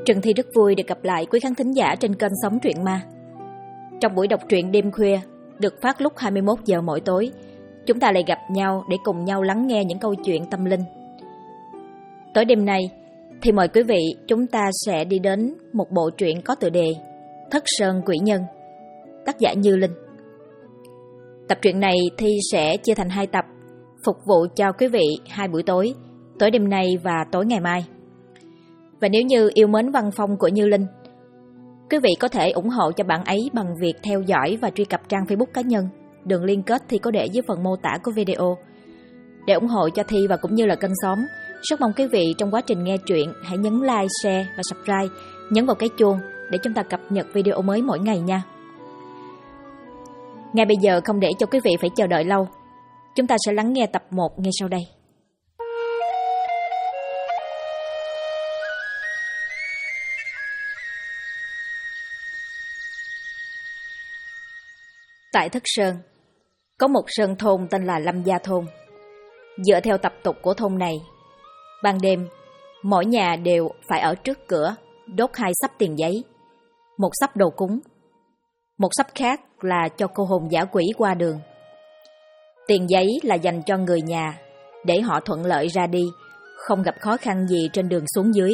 Trần Thi rất vui được gặp lại quý khán thính giả trên kênh Sống Truyện Ma. Trong buổi đọc truyện đêm khuya được phát lúc 21 giờ mỗi tối, chúng ta lại gặp nhau để cùng nhau lắng nghe những câu chuyện tâm linh. Tối đêm nay thì mời quý vị chúng ta sẽ đi đến một bộ truyện có tựa đề Thất Sơn Quỷ Nhân, tác giả Như Linh. Tập truyện này Thi sẽ chia thành 2 tập, phục vụ cho quý vị 2 buổi tối, tối đêm nay và tối ngày mai. Và nếu như yêu mến văn phong của Như Linh, quý vị có thể ủng hộ cho bạn ấy bằng việc theo dõi và truy cập trang Facebook cá nhân. Đường liên kết thì có để dưới phần mô tả của video. Để ủng hộ cho Thi và cũng như là kênh Xóm, rất mong quý vị trong quá trình nghe truyện hãy nhấn like, share và subscribe, nhấn vào cái chuông để chúng ta cập nhật video mới mỗi ngày nha. Ngay bây giờ không để cho quý vị phải chờ đợi lâu, chúng ta sẽ lắng nghe tập 1 ngay sau đây. Tại Thất Sơn, có một sơn thôn tên là Lâm Gia Thôn. Dựa theo tập tục của thôn này, ban đêm, mỗi nhà đều phải ở trước cửa đốt 2 xấp tiền giấy, một xấp đồ cúng, một xấp khác là cho cô hồn dã quỷ qua đường. Tiền giấy là dành cho người nhà để họ thuận lợi ra đi, không gặp khó khăn gì trên đường xuống dưới.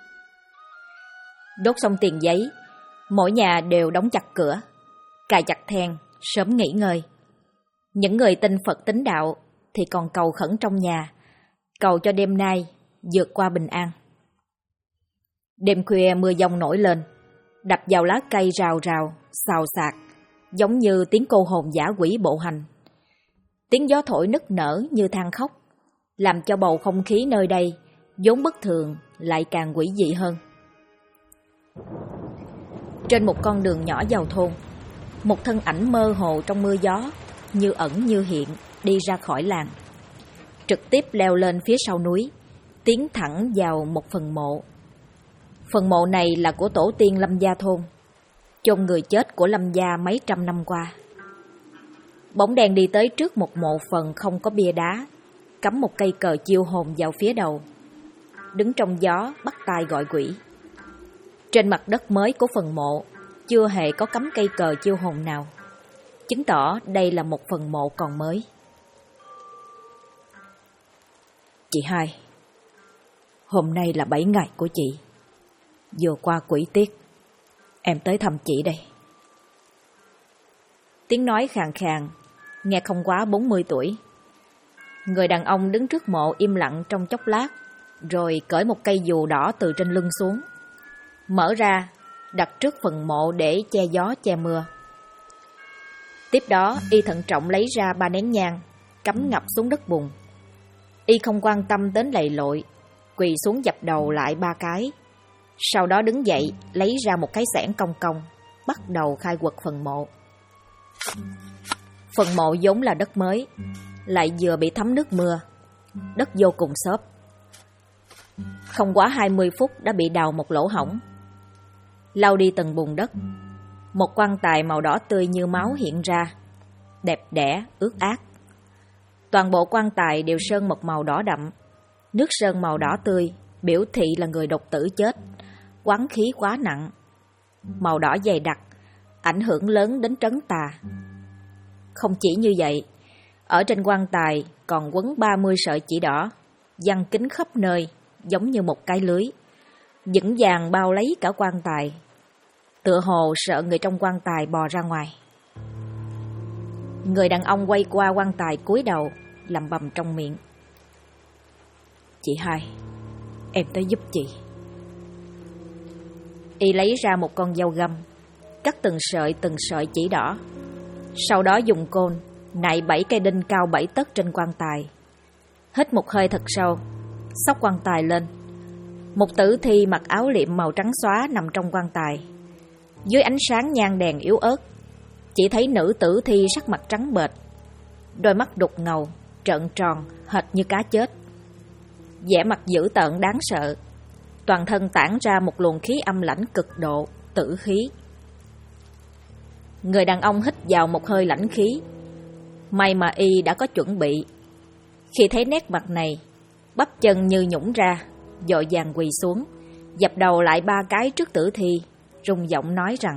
Đốt xong tiền giấy, mỗi nhà đều đóng chặt cửa, cài chặt then, sớm nghỉ ngơi. Những người tin Phật tín đạo thì còn cầu khẩn trong nhà, cầu cho đêm nay vượt qua bình an. Đêm khuya mưa giông nổi lên, đập vào lá cây rào rào, xào xạc, giống như tiếng cô hồn dã quỷ bộ hành. Tiếng gió thổi nức nở như than khóc, làm cho bầu không khí nơi đây vốn bất thường lại càng quỷ dị hơn. Trên một con đường nhỏ vào thôn, một thân ảnh mơ hồ trong mưa gió, như ẩn như hiện, đi ra khỏi làng, trực tiếp leo lên phía sau núi, tiến thẳng vào một phần mộ. Phần mộ này là của tổ tiên Lâm Gia Thôn, chôn người chết của Lâm Gia mấy trăm năm qua. Bóng đèn đi tới trước một mộ phần không có bia đá, cắm một cây cờ chiêu hồn vào phía đầu, đứng trong gió bắt tai gọi quỷ. Trên mặt đất mới của phần mộ chưa hề có cắm cây cờ chiêu hồn nào, chứng tỏ đây là một phần mộ còn mới. Chị hai, hôm nay là 7 ngày của chị. Vừa qua quỷ tiết, em tới thăm chị đây. Tiếng nói khàn khàn, nghe không quá 40 tuổi. Người đàn ông đứng trước mộ im lặng trong chốc lát, rồi cởi một cây dù đỏ từ trên lưng xuống, mở ra, đặt trước phần mộ để che gió che mưa. Tiếp đó, y thận trọng lấy ra 3 nén nhang, cắm ngập xuống đất bùn. Y không quan tâm đến lầy lội, quỳ xuống dập đầu lại 3 cái. Sau đó đứng dậy, lấy ra một cái xẻng cong cong, bắt đầu khai quật phần mộ. Phần mộ vốn là đất mới, lại vừa bị thấm nước mưa, đất vô cùng xốp. Không quá 20 phút đã bị đào một lỗ hổng. Lau đi từng bùn đất, một quan tài màu đỏ tươi như máu hiện ra, đẹp đẽ, ướt át. Toàn bộ quan tài đều sơn một màu đỏ đậm, nước sơn màu đỏ tươi, biểu thị là người độc tử chết, oán khí quá nặng. Màu đỏ dày đặc, ảnh hưởng lớn đến trấn tà. Không chỉ như vậy, ở trên quan tài còn quấn 30 sợi chỉ đỏ, giăng kín khắp nơi, giống như một cái lưới, vững vàng bao lấy cả quan tài, tựa hồ sợ người trong quan tài bò ra ngoài. Người đàn ông quay qua quan tài cúi đầu, lẩm bẩm trong miệng: Chị hai, em tới giúp chị. Y lấy ra một con dao găm, cắt từng sợi chỉ đỏ. Sau đó dùng côn nạy 7 cây đinh cao 7 tấc trên quan tài. Hít một hơi thật sâu, xốc quan tài lên. Một tử thi mặc áo liệm màu trắng xóa nằm trong quan tài. Dưới ánh sáng nhang đèn yếu ớt, chỉ thấy nữ tử thi sắc mặt trắng bệch, đôi mắt đục ngầu, trợn tròn, hệt như cá chết. Vẻ mặt dữ tợn đáng sợ, toàn thân tản ra một luồng khí âm lãnh cực độ, tử khí. Người đàn ông hít vào một hơi lãnh khí. May mà y đã có chuẩn bị. Khi thấy nét mặt này, bắp chân như nhũn ra, vội vàng quỳ xuống, dập đầu lại 3 cái trước tử thi, rung giọng nói rằng: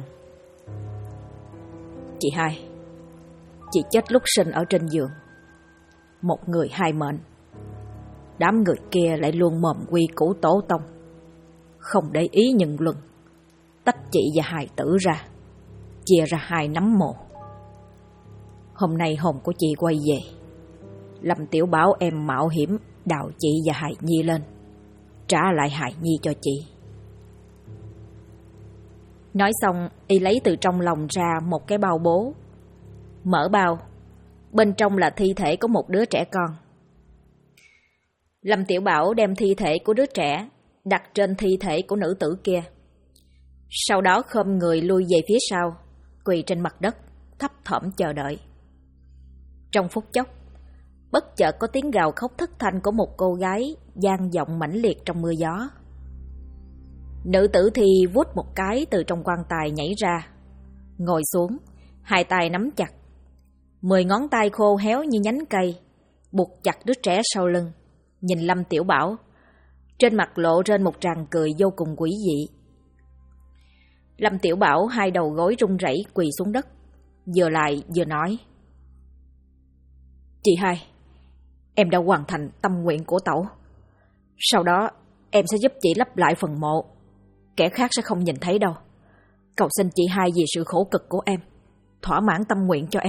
"Chị hai, chị chết lúc sinh ở trên giường. Một người 2 mệnh. Đám người kia lại luôn mồm quy củ tổ tông, không để ý nhân luân, tách chị và hài tử ra, chia ra 2 nắm mồ. Hôm nay hồn của chị quay về, Lâm Tiểu bảo em mạo hiểm đào chị và hài nhi lên, trả lại hài nhi cho chị." Nói xong, y lấy từ trong lòng ra một cái bao bố. Mở bao, bên trong là thi thể của một đứa trẻ con. Lâm Tiểu bảo đem thi thể của đứa trẻ đặt trên thi thể của nữ tử kia. Sau đó khom người lui về phía sau, quỳ trên mặt đất, thấp thỏm chờ đợi. Trong phút chốc, bất chợt có tiếng gào khóc thất thanh của một cô gái vang vọng mãnh liệt trong mưa gió. Nữ tử thì vuốt một cái từ trong quan tài nhảy ra, ngồi xuống, 2 tay nắm chặt, 10 ngón tay khô héo như nhánh cây, buộc chặt đứa trẻ sau lưng, nhìn Lâm Tiểu bảo, trên mặt lộ trên một tràng cười vô cùng quỷ dị. Lâm Tiểu bảo 2 đầu gối run rẩy quỳ xuống đất, vừa lại vừa nói: "Chị hai, em đã hoàn thành tâm nguyện của tẩu. Sau đó em sẽ giúp chị lấp lại phần mộ, kẻ khác sẽ không nhìn thấy đâu. Cầu xin chị hai vì sự khổ cực của em, thỏa mãn tâm nguyện cho em."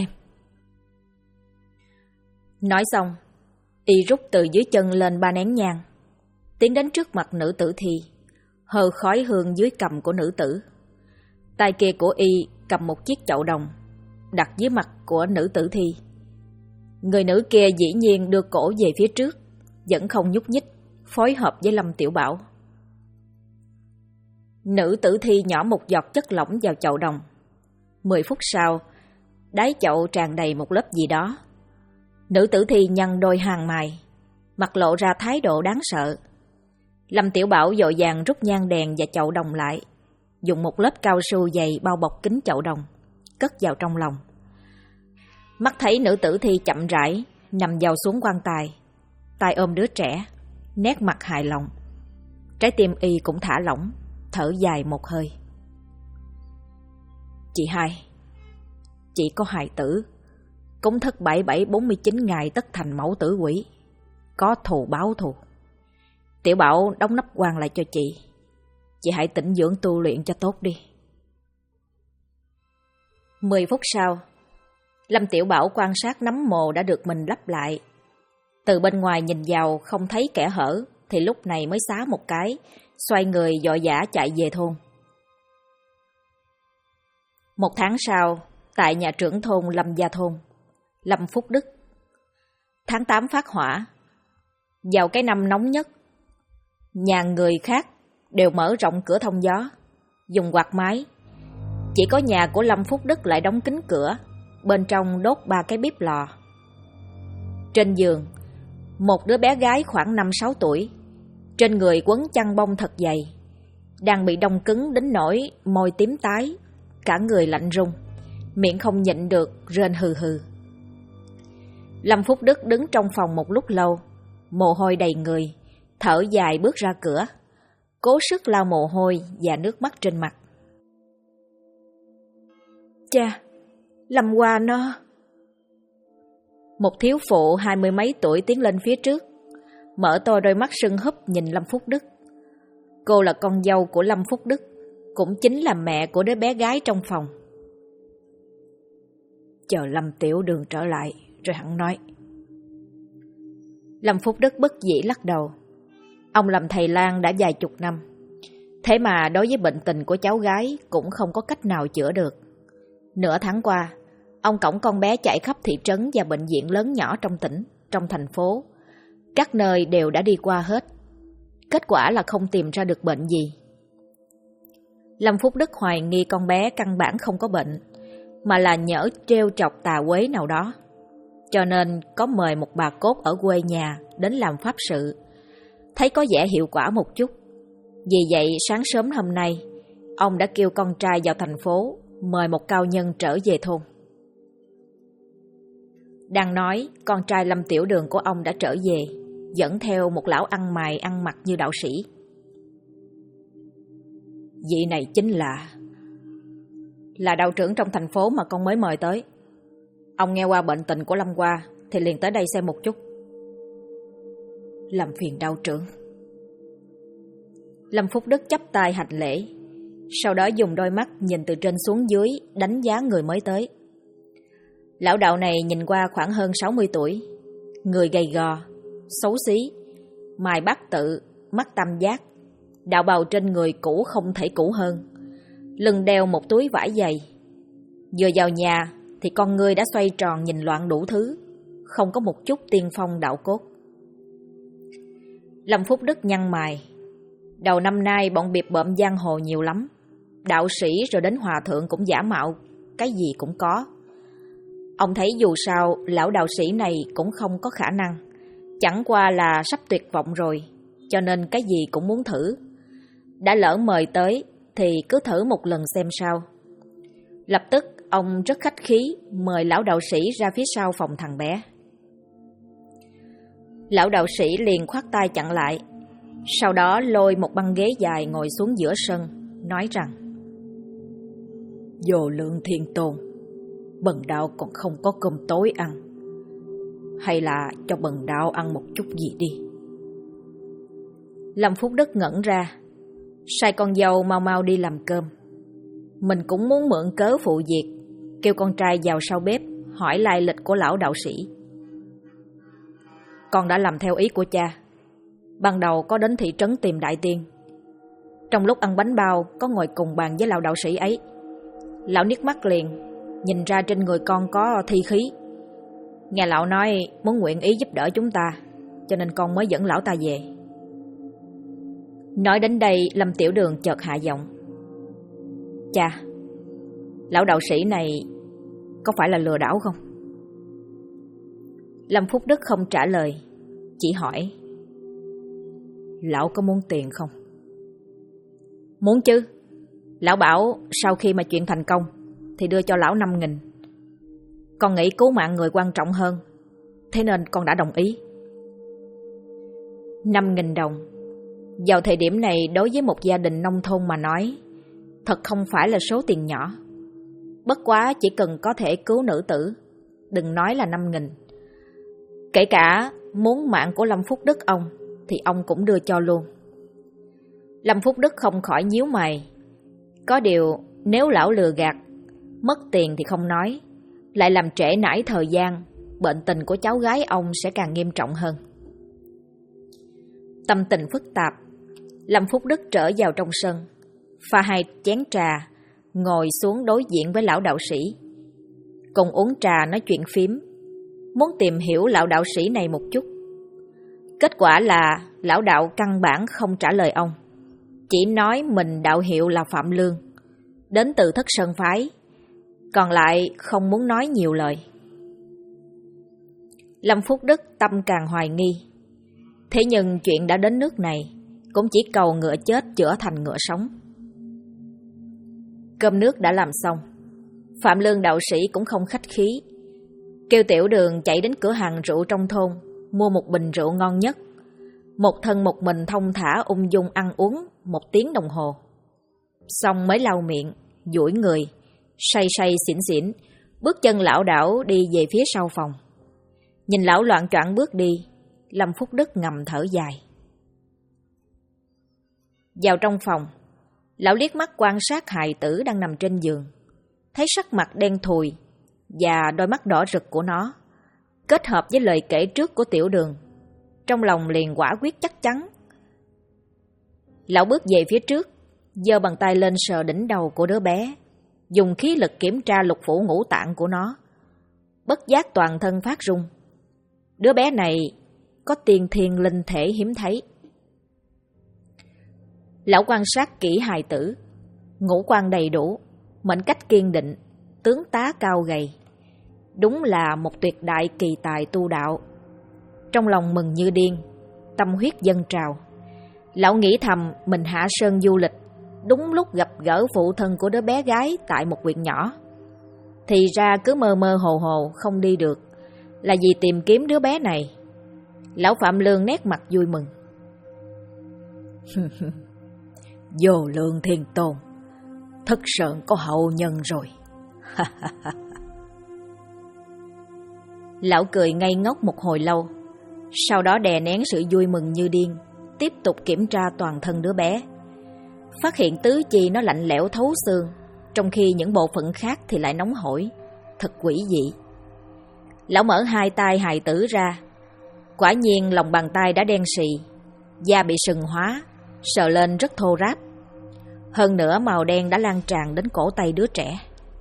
Nói xong, y rút từ dưới chân lên 3 nén nhang, tiến đến trước mặt nữ tử thi, hơ khói hương dưới cằm của nữ tử. Tay kia của y cầm một chiếc chậu đồng, đặt dưới mặt của nữ tử thi. Người nữ kia dĩ nhiên đưa cổ về phía trước, vẫn không nhúc nhích, phối hợp với Lâm Tiểu bảo. Nữ tử thi nhỏ một giọt chất lỏng vào chậu đồng. 10 phút sau, đáy chậu tràn đầy một lớp gì đó. Nữ tử thi nhăn đôi hàng mày, mặt lộ ra thái độ đáng sợ. Lâm Tiểu bảo vội vàng rút nhang đèn và chậu đồng lại, dùng một lớp cao su dày bao bọc kín chậu đồng, cất vào trong lòng. Mắt thấy nữ tử thi chậm rãi nằm vào xuống quan tài, tay ôm đứa trẻ, nét mặt hài lòng. Trái tim y cũng thả lỏng, thở dài một hơi. "Chị hai, chị có hài tử, cúng thất 7749 ngày tất thành mẫu tử quỷ, có thù báo thù. Tiểu bảo đóng nắp quan lại cho chị hãy tĩnh dưỡng tu luyện cho tốt đi." 10 phút sau, Lâm Tiểu bảo quan sát nấm mồ đã được mình lắp lại. Từ bên ngoài nhìn vào không thấy kẽ hở, thì lúc này mới xá một cái, xoay người vội vã chạy về thôn. 1 tháng sau, tại nhà trưởng thôn Lâm Gia Thôn, Lâm Phúc Đức. Tháng 8 phát hỏa. Vào cái năm nóng nhất, nhà người khác đều mở rộng cửa thông gió, dùng quạt máy. Chỉ có nhà của Lâm Phúc Đức lại đóng kín cửa, bên trong đốt 3 cái bếp lò. Trên giường, một đứa bé gái khoảng 5-6 tuổi, trên người quấn chăn bông thật dày, đang bị đông cứng đến nỗi môi tím tái, cả người lạnh run, miệng không nhịn được rên hừ hừ. Lâm Phúc Đức đứng trong phòng một lúc lâu, mồ hôi đầy người, thở dài bước ra cửa, cố sức lau mồ hôi và nước mắt trên mặt. "Cha, Lâm Hoa nó..." Một thiếu phụ 20 mấy tuổi tiến lên phía trước, mở to đôi mắt sưng húp nhìn Lâm Phúc Đức. Cô là con dâu của Lâm Phúc Đức, cũng chính là mẹ của đứa bé gái trong phòng. "Chờ Lâm Tiểu Đường trở lại rồi hẳn nói." Lâm Phúc Đức bất dĩ lắc đầu. Ông làm thầy lang đã vài chục năm, thế mà đối với bệnh tình của cháu gái cũng không có cách nào chữa được. Nửa tháng qua, ông cõng con bé chạy khắp thị trấn và bệnh viện lớn nhỏ trong tỉnh, trong thành phố. Các nơi đều đã đi qua hết. Kết quả là không tìm ra được bệnh gì. Lâm Phúc Đức hoài nghi con bé căn bản không có bệnh, mà là nhỡ trêu chọc tà quế nào đó. Cho nên có mời một bà cốt ở quê nhà đến làm pháp sự, thấy có vẻ hiệu quả một chút. Vì vậy sáng sớm hôm nay, ông đã kêu con trai vào thành phố, mời một cao nhân trở về thôn. Đang nói, con trai Lâm Tiểu Đường của ông đã trở về, dẫn theo một lão ăn mày ăn mặc như đạo sĩ. Vị này chính là đạo trưởng trong thành phố mà con mới mời tới. Ông nghe qua bệnh tình của Lâm Hoa thì liền tới đây xem một chút. Làm phiền đạo trưởng. Lâm Phúc Đức chắp tay hành lễ, sau đó dùng đôi mắt nhìn từ trên xuống dưới đánh giá người mới tới. Lão đạo này nhìn qua khoảng hơn 60 tuổi, người gầy gò, xấu xí, mày bát tự, mắt tam giác, đạo bào trên người cũ không thể cũ hơn, lưng đeo một túi vải dày. Vừa vào nhà thì con người đã xoay tròn nhìn loạn đủ thứ, không có một chút tiên phong đạo cốt. Lâm Phúc Đức nhăn mày. Đầu năm nay bọn biệt bợm giang hồ nhiều lắm, đạo sĩ rồi đến hòa thượng cũng giả mạo, cái gì cũng có. Ông thấy dù sao lão đạo sĩ này cũng không có khả năng, chẳng qua là sắp tuyệt vọng rồi, cho nên cái gì cũng muốn thử. Đã lỡ mời tới thì cứ thử một lần xem sao. Lập tức ông rất khách khí mời lão đạo sĩ ra phía sau phòng thằng bé. Lão đạo sĩ liền khoát tay chặn lại, sau đó lôi một băng ghế dài ngồi xuống giữa sân, nói rằng: Vô Lượng Thiên Tôn, bần đạo còn không có cơm tối ăn, hay là cho bần đạo ăn một chút gì đi. Lâm Phúc Đức ngẩn ra, sai con dâu mau mau đi làm cơm. Mình cũng muốn mượn cớ phụ việc, kêu con trai vào sau bếp hỏi lai lịch của lão đạo sĩ. Con đã làm theo ý của cha. Ban đầu có đến thị trấn tìm đại tiên. Trong lúc ăn bánh bao có ngồi cùng bàn với lão đạo sĩ ấy. Lão liếc mắt liền, nhìn ra trên người con có thi khí. Nghe lão nói muốn nguyện ý giúp đỡ chúng ta, cho nên con mới dẫn lão ta về. Nói đến đây, Lâm Tiểu Đường chợt hạ giọng: Cha, lão đạo sĩ này có phải là lừa đảo không? Lâm Phúc Đức không trả lời, chỉ hỏi: Lão có muốn tiền không? Muốn chứ. Lão bảo sau khi mà chuyện thành công thì đưa cho lão 5.000. Con nghĩ cứu mạng người quan trọng hơn, thế nên con đã đồng ý. 5.000 đồng vào thời điểm này đối với một gia đình nông thôn mà nói, thật không phải là số tiền nhỏ. Bất quá chỉ cần có thể cứu nữ tử, đừng nói là 5.000. Kể cả muốn mạng của Lâm Phúc Đức ông thì ông cũng đưa cho luôn. Lâm Phúc Đức không khỏi nhíu mày. Có điều nếu lão lừa gạt, mất tiền thì không nói, lại làm trễ nải thời gian, bệnh tình của cháu gái ông sẽ càng nghiêm trọng hơn. Tâm tình phức tạp, Lâm Phúc Đức trở vào trong sân, pha 2 chén trà, ngồi xuống đối diện với lão đạo sĩ. Cùng uống trà nói chuyện phím, muốn tìm hiểu lão đạo sĩ này một chút. Kết quả là lão đạo căn bản không trả lời ông, chỉ nói mình đạo hiệu là Phạm Lương, đến từ Thất Sơn Phái, còn lại không muốn nói nhiều lời. Lâm Phúc Đức tâm càng hoài nghi. Thế nhưng chuyện đã đến nước này, cũng chỉ cầu ngựa chết chữa thành ngựa sống. Cơm nước đã làm xong, Phạm Lương đạo sĩ cũng không khách khí, kêu Tiểu Đường chạy đến cửa hàng rượu trong thôn, mua một bình rượu ngon nhất. Một thân một mình thong thả ung dung ăn uống 1 tiếng đồng hồ. Xong mới lau miệng, duỗi người, say say xỉn xỉn, bước chân lảo đảo đi về phía sau phòng. Nhìn lão loạng choạng bước đi, Lâm Phúc Đức ngầm thở dài. Vào trong phòng, lão liếc mắt quan sát hài tử đang nằm trên giường, thấy sắc mặt đen thùi và đôi mắt đỏ rực của nó, kết hợp với lời kể trước của Tiểu Đường, trong lòng liền quả quyết chắc chắn. Lão bước về phía trước, giơ bàn tay lên sờ đỉnh đầu của đứa bé, dùng khí lực kiểm tra lục phủ ngũ tạng của nó. Bất giác toàn thân phát run. Đứa bé này có tiên thiên linh thể hiếm thấy. Lão quan sát kỹ hài tử, ngũ quan đầy đủ, mệnh cách kiên định, tướng tá cao gầy, đúng là một tuyệt đại kỳ tài tu đạo. Trong lòng mừng như điên, tâm huyết dâng trào. Lão nghĩ thầm mình hạ sơn du lịch, đúng lúc gặp gỡ phụ thân của đứa bé gái tại một huyện nhỏ. Thì ra cứ mơ mơ hồ hồ không đi được, là vì tìm kiếm đứa bé này. Lão Phạm Lương nét mặt vui mừng. Vô lượng thiên tôn, Thất Sơn có hậu nhân rồi. Lão cười ngây ngốc một hồi lâu, sau đó đè nén sự vui mừng như điên, tiếp tục kiểm tra toàn thân đứa bé. Phát hiện tứ chi nó lạnh lẽo thấu xương, trong khi những bộ phận khác thì lại nóng hổi, thật quỷ dị. Lão mở hai tay hài tử ra, quả nhiên lòng bàn tay đã đen sì, da bị sừng hóa, sờ lên rất thô ráp. Hơn nữa màu đen đã lan tràn đến cổ tay đứa trẻ.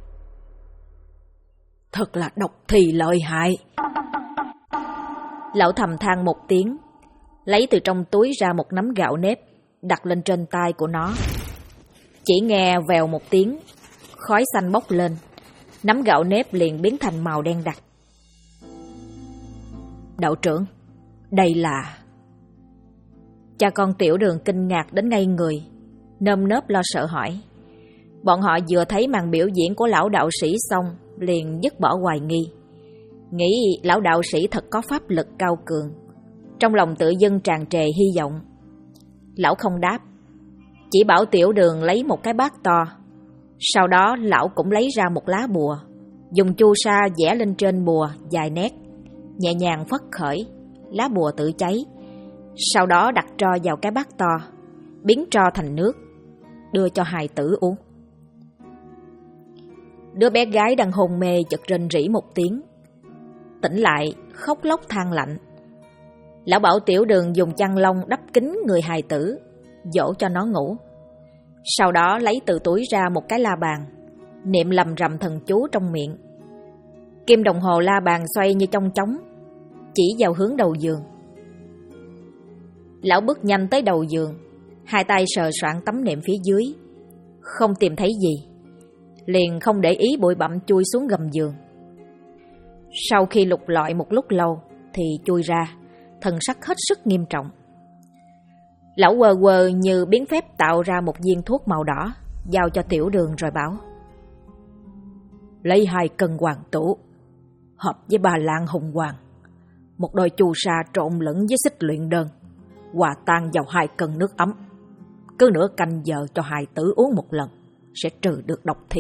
Thật là độc thì lợi hại. Lão thầm than một tiếng, lấy từ trong túi ra một nắm gạo nếp, đặt lên trên tay của nó. Chỉ nghe vèo một tiếng, khói xanh bốc lên, nắm gạo nếp liền biến thành màu đen đặc. Đạo trưởng, đây là... Cha con Tiểu Đường kinh ngạc đến ngây người, nơm nớp lo sợ hỏi. Bọn họ vừa thấy màn biểu diễn của lão đạo sĩ xong, liền dứt bỏ hoài nghi, nghĩ lão đạo sĩ thật có pháp lực cao cường. Trong lòng tự dưng tràn trề hy vọng. Lão không đáp, chỉ bảo Tiểu Đường lấy một cái bát to. Sau đó lão cũng lấy ra một lá bùa, dùng chu sa vẽ lên trên bùa vài nét, nhẹ nhàng phất khởi, lá bùa tự cháy. Sau đó đặt tro vào cái bát to, biến tro thành nước, đưa cho hài tử uống. Đứa bé gái đang hôn mê chợt rên rỉ một tiếng, tỉnh lại khóc lóc than lạnh. Lão bảo Tiểu Đường dùng chăn lông đắp kín người hài tử, dỗ cho nó ngủ. Sau đó lấy từ túi ra một cái la bàn, niệm lầm rầm thần chú trong miệng. Kim đồng hồ la bàn xoay như chong chóng, chỉ vào hướng đầu giường. Lão bước nhanh tới đầu giường, hai tay sờ soạng tấm nệm phía dưới, không tìm thấy gì, liền không để ý bụi bặm chui xuống gầm giường. Sau khi lục lọi một lúc lâu thì chui ra, thần sắc hết sức nghiêm trọng. Lão quơ quơ như biến phép tạo ra một viên thuốc màu đỏ, giao cho Tiểu Đường rồi bảo: lấy 2 cân hoàng tủ, hợp với 3 lạng hùng hoàng, một đôi chu sa trộn lẫn với xích luyện đơn, hòa tan vào 2 cân nước ấm. Cứ nửa canh giờ cho hài tử uống một lần, sẽ trừ được độc thi.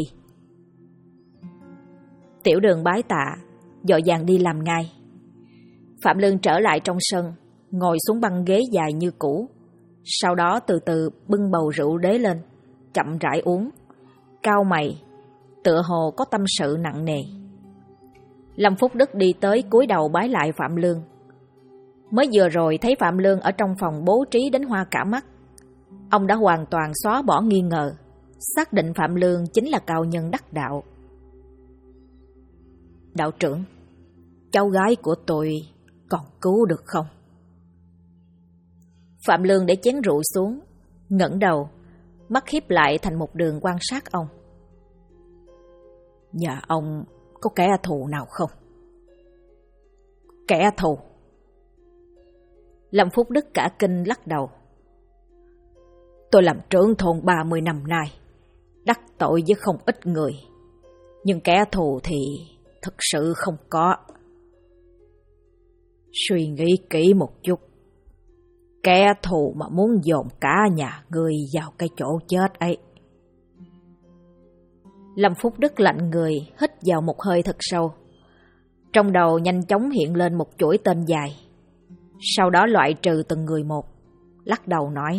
Tiểu Đường bái tạ, vội vàng đi làm ngay. Phạm Lương trở lại trong sân, ngồi xuống băng ghế dài như cũ. Sau đó từ từ bưng bầu rượu đế lên, chậm rãi uống, cau mày, tựa hồ có tâm sự nặng nề. Lâm Phúc Đức đi tới cúi đầu bái lại Phạm Lương. Mới vừa rồi thấy Phạm Lương ở trong phòng bố trí đến hoa cả mắt, ông đã hoàn toàn xóa bỏ nghi ngờ, xác định Phạm Lương chính là cao nhân đắc đạo. Đạo trưởng, cháu gái của tôi còn cứu được không? Phạm Lương để chén rượu xuống, ngẩng đầu, mắt híp lại thành một đường quan sát ông. Nhà ông có kẻ thù nào không? Kẻ thù? Lâm Phúc Đức cả kinh lắc đầu. Tôi làm trưởng thôn 30 năm nay, đắc tội với không ít người, nhưng kẻ thù thì thực sự không có. Suy nghĩ kỹ một chút, kẻ thù mà muốn dồn cả nhà ngươi vào cái chỗ chết ấy. Lâm Phúc Đức lạnh người, hít vào một hơi thật sâu. Trong đầu nhanh chóng hiện lên một chuỗi tên dài. Sau đó loại trừ từng người một, lắc đầu nói: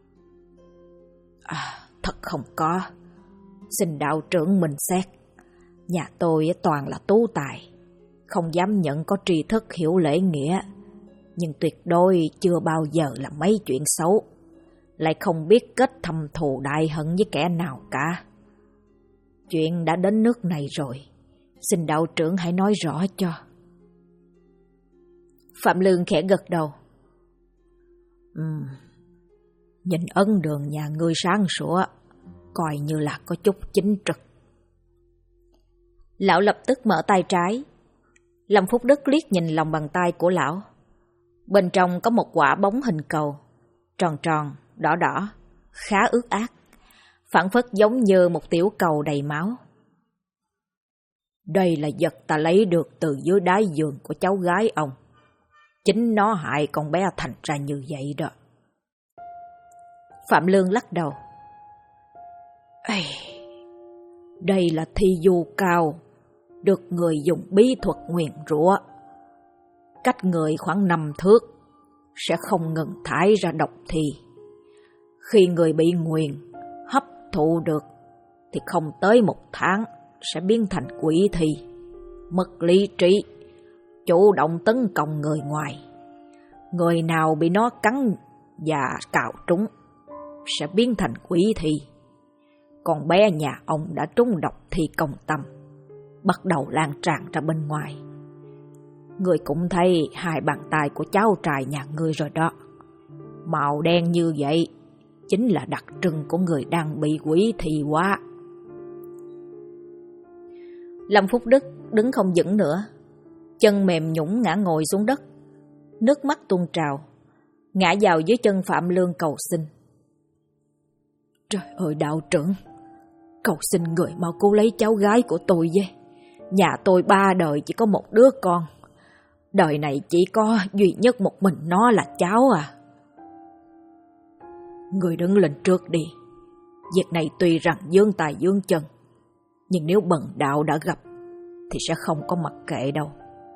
Thật không có. Xin đạo trưởng mình xét. Nhà tôi toàn là tú tài, không dám nhận có tri thức hiểu lễ nghĩa, nhưng tuyệt đối chưa bao giờ làm mấy chuyện xấu, lại không biết kết thâm thù đại hận với kẻ nào cả. Chuyện đã đến nước này rồi, xin đạo trưởng hãy nói rõ cho. Phạm Lương khẽ gật đầu. Nhìn ấn đường nhà ngươi sáng sủa, coi như là có chút chính trực. Lão lập tức mở tay trái. Lâm Phúc Đức liếc nhìn lòng bàn tay của lão. Bên trong có một quả bóng hình cầu, tròn tròn, đỏ đỏ, khá ướt át, phảng phất giống như một tiểu cầu đầy máu. Đây là vật ta lấy được từ dưới đáy giường của cháu gái ông. Chính nó hại con bé thành ra như vậy đó. Phạm Lương lắc đầu. Ê, đây là thi du cao, được người dùng bí thuật nguyền rủa. Cách người khoảng 5 thước, sẽ không ngừng thải ra độc thi. Khi người bị nguyền hấp thụ được, thì không tới 1 tháng sẽ biến thành quỷ thi, mất lý trí, chủ động tấn công người ngoài. Người nào bị nó cắn và cào trúng sẽ biến thành quỷ thi. Còn bé nhà ông đã trúng độc thi công tâm, bắt đầu lan tràn ra bên ngoài. Người cũng thấy 2 bàn tay của cháu trai nhà ngươi rồi đó. Màu đen như vậy chính là đặc trưng của người đang bị quỷ thi quá. Lâm Phúc Đức đứng không vững nữa, chân mềm nhũn ngã ngồi xuống đất, nước mắt tuôn trào, ngã vào dưới chân Phạm Lương cầu xin. Trời ơi đạo trưởng, cầu xin người mau cứu lấy cháu gái của tôi với. Nhà tôi 3 đời chỉ có 1 đứa con, đời này chỉ có duy nhất một mình nó là cháu à. Người đứng lên trước đi. Việc này tuy rằng vướng tay vướng chân, nhưng nếu bần đạo đã gặp thì sẽ không có mặc kệ đâu.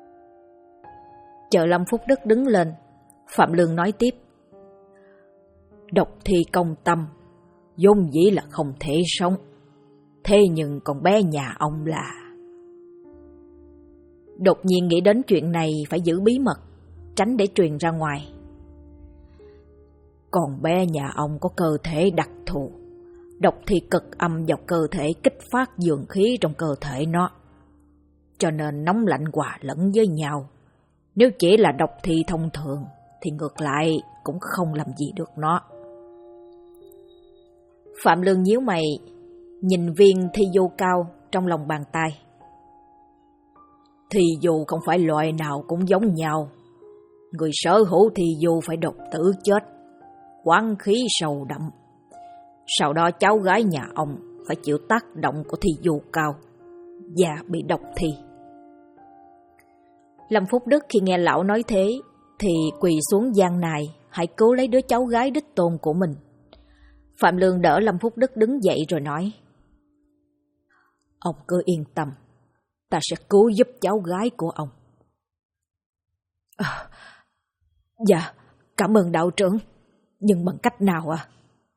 Chờ Lâm Phúc Đức đứng lên, Phạm Lương nói tiếp. Độc thi công tâm vốn dĩ là không thể sống, thế nhưng con bé nhà ông là... Đột nhiên nghĩ đến chuyện này phải giữ bí mật, tránh để truyền ra ngoài. Con bé nhà ông có cơ thể đặc thù, độc thi cực âm vào cơ thể kích phát dường khí trong cơ thể nó, cho nên nóng lạnh hòa lẫn với nhau. Nếu chỉ là độc thi thông thường thì ngược lại cũng không làm gì được nó. Phạm Lương nhíu mày, nhìn viên thi du cao trong lòng bàn tay. Thi du không phải loại nào cũng giống nhau. Người sở hữu thi du phải độc tử chết, oán khí sâu đậm. Sau đó cháu gái nhà ông phải chịu tác động của thi du cao và bị độc thi. Lâm Phúc Đức khi nghe lão nói thế thì quỳ xuống gian nài, hãy cứu lấy đứa cháu gái đích tôn của mình. Phạm Lương đỡ Lâm Phúc Đức đứng dậy rồi nói. Ông cứ yên tâm, ta sẽ cứu giúp cháu gái của ông. Dạ, cảm ơn đạo trưởng, nhưng bằng cách nào à?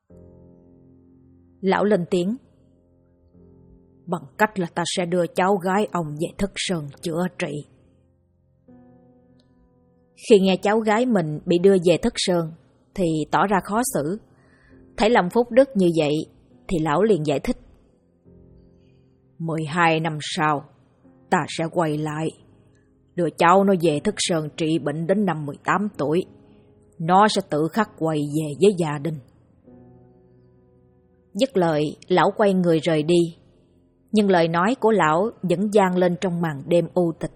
Lão lên tiếng. Bằng cách là ta sẽ đưa cháu gái ông về Thất Sơn chữa trị. Khi nghe cháu gái mình bị đưa về Thất Sơn thì tỏ ra khó xử. Thấy Lâm Phúc Đức như vậy thì lão liền giải thích. 12 năm sau, ta sẽ quay lại, đưa cháu nó về Thất Sơn trị bệnh đến năm 18 tuổi. Nó sẽ tự khắc quay về với gia đình. Dứt lời, lão quay người rời đi. Nhưng lời nói của lão vẫn vang lên trong màn đêm u tịch.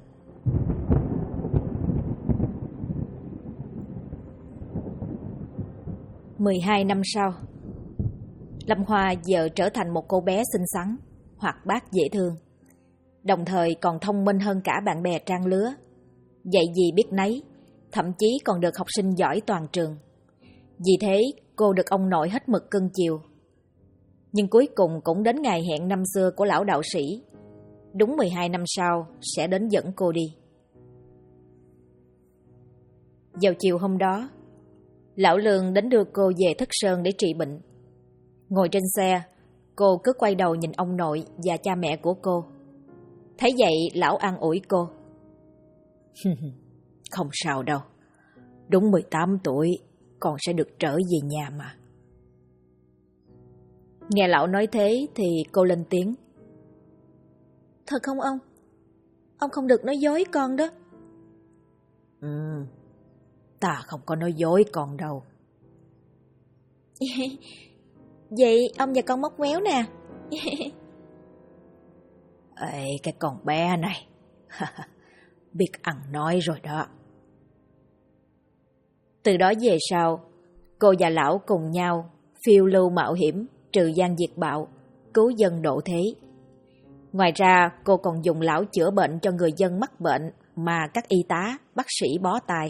Mười 12 năm sau, Lâm Hoa giờ trở thành một cô bé xinh xắn, hoạt bát dễ thương, đồng thời còn thông minh hơn cả bạn bè trang lứa. Dạy gì biết nấy, thậm chí còn được học sinh giỏi toàn trường. Vì thế cô được ông nội hết mực cưng chiều. Nhưng cuối cùng cũng đến ngày hẹn năm xưa của lão đạo sĩ. Đúng 12 năm sau sẽ đến dẫn cô đi. Vào chiều hôm đó, lão Lương đến đưa cô về Thất Sơn để trị bệnh. Ngồi trên xe, cô cứ quay đầu nhìn ông nội và cha mẹ của cô. Thấy vậy, lão an ủi cô. Không sao đâu, đúng 18 tuổi con sẽ được trở về nhà mà. Nghe lão nói thế thì cô lên tiếng. Thật không ông? Ông không được nói dối con đó. Ta không có nói dối con đâu. Vậy ông và con móc méo nè. Ê, cái con bé này biết ăn nói rồi đó. Từ đó về sau, cô và lão cùng nhau phiêu lưu mạo hiểm, trừ gian diệt bạo, cứu dân độ thế. Ngoài ra, cô còn dùng lão chữa bệnh cho người dân mắc bệnh mà các y tá, bác sĩ bó tay.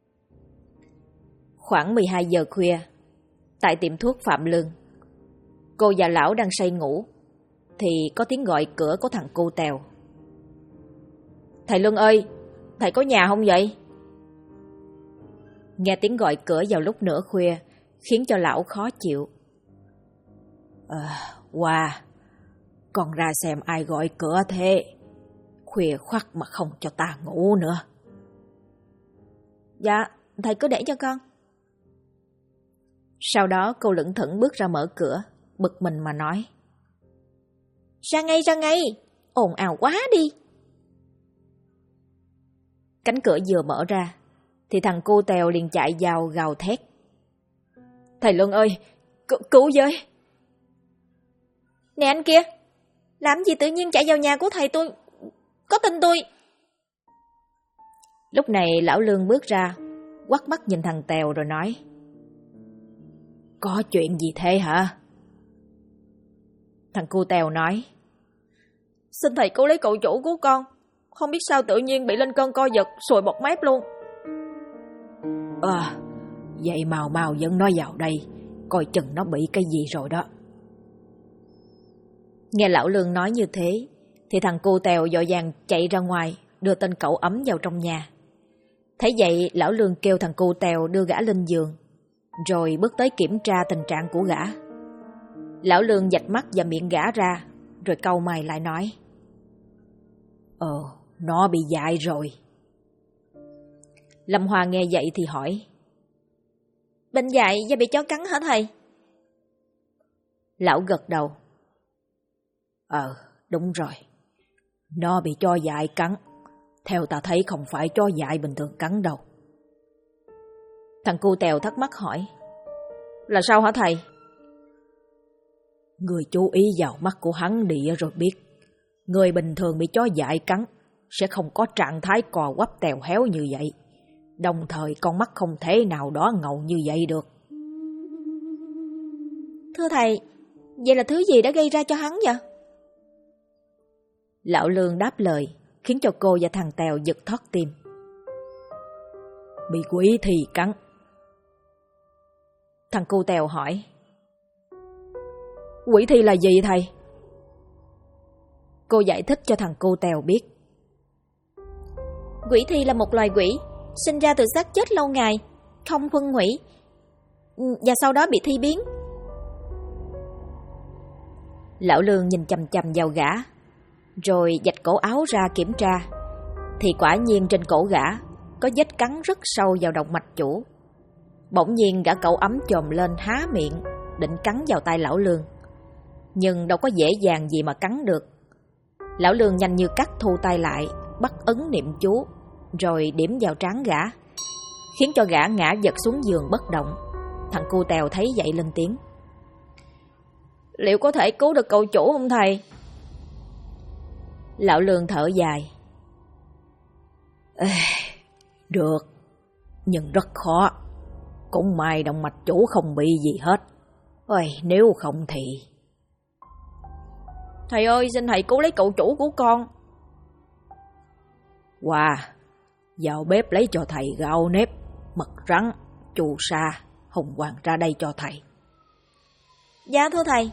Khoảng 12 giờ khuya, tại tiệm thuốc Phạm Lương, Cô và lão đang say ngủ thì có tiếng gọi cửa của thằng cu Tèo. Thầy Luân ơi, thầy có nhà không vậy? Nghe tiếng gọi cửa vào lúc nửa khuya khiến cho lão khó chịu. Qua, con ra xem ai gọi cửa thế. Khuya khoắt mà không cho ta ngủ nữa. Dạ, thầy cứ để cho con. Sau đó cô lững thững bước ra mở cửa, bực mình mà nói. Ra ngay, ồn ào quá đi. Cánh cửa vừa mở ra, thì thằng cu Tèo liền chạy vào gào thét. Thầy Luân ơi, cứu với. Nè anh kia, làm gì tự nhiên chạy vào nhà của thầy tôi, có tin tôi. Lúc này lão Lương bước ra, quắt mắt nhìn thằng Tèo rồi nói. Có chuyện gì thế hả? Thằng cu Tèo nói. Xin thầy cứu lấy cậu chủ của con, không biết sao tự nhiên bị lên cơn co giật, sùi bọt mép luôn. Vậy mau dẫn nó vào đây, coi chừng nó bị cái gì rồi đó. Nghe lão Lương nói như thế, thì thằng cu Tèo vội vàng chạy ra ngoài, đưa tên cậu ấm vào trong nhà. Thấy vậy, lão Lương kêu thằng cu Tèo đưa gã lên giường, rồi bước tới kiểm tra tình trạng của gã. Lão Lương vạch mắt và miệng gã ra, rồi cau mày lại nói. Nó bị dại rồi. Lâm Hoa nghe vậy thì hỏi. Bệnh dại do bị chó cắn hả thầy? Lão gật đầu. Đúng rồi. Nó bị chó dại cắn. Theo ta thấy không phải chó dại bình thường cắn đâu. Thằng cu Tèo thắc mắc hỏi. Là sao hả thầy? Người chú ý vào mắt của hắn đi rồi biết. Người bình thường bị chó dại cắn sẽ không có trạng thái cò quắp tèo héo như vậy. Đồng thời con mắt không thể nào đỏ ngầu như vậy được. Thưa thầy, vậy là thứ gì đã gây ra cho hắn vậy? Lão Lương đáp lời, khiến cho cô và thằng Tèo giật thót tim. Bị quỷ thì cắn. Thằng cu Tèo hỏi. Quỷ thi là gì thầy? Cô giải thích cho thằng cu Tèo biết. Quỷ thi là một loài quỷ, sinh ra từ xác chết lâu ngày, không phân hủy, và sau đó bị thi biến. Lão Lương nhìn chằm chằm vào gã, rồi vạch cổ áo ra kiểm tra, thì quả nhiên trên cổ gã có vết cắn rất sâu vào động mạch chủ. Bỗng nhiên gã cậu ấm chồm lên há miệng, định cắn vào tay lão Lương, nhưng đâu có dễ dàng gì mà cắn được. Lão Lương nhanh như cắt thu tay lại, bắt ấn niệm chú, rồi điểm vào trán gã, khiến cho gã ngã giật xuống giường bất động. Thằng cu Tèo thấy vậy lên tiếng. Liệu có thể cứu được cậu chủ không thầy? Lão Lương thở dài. Được, nhưng rất khó. Cũng may động mạch chủ không bị gì hết. Nếu không thì... Thầy ơi, xin thầy cứu lấy cậu chủ của con. Vào bếp lấy cho thầy gạo nếp, mật rắn, chu sa, hồng hoàng ra đây cho thầy. Dạ thưa thầy.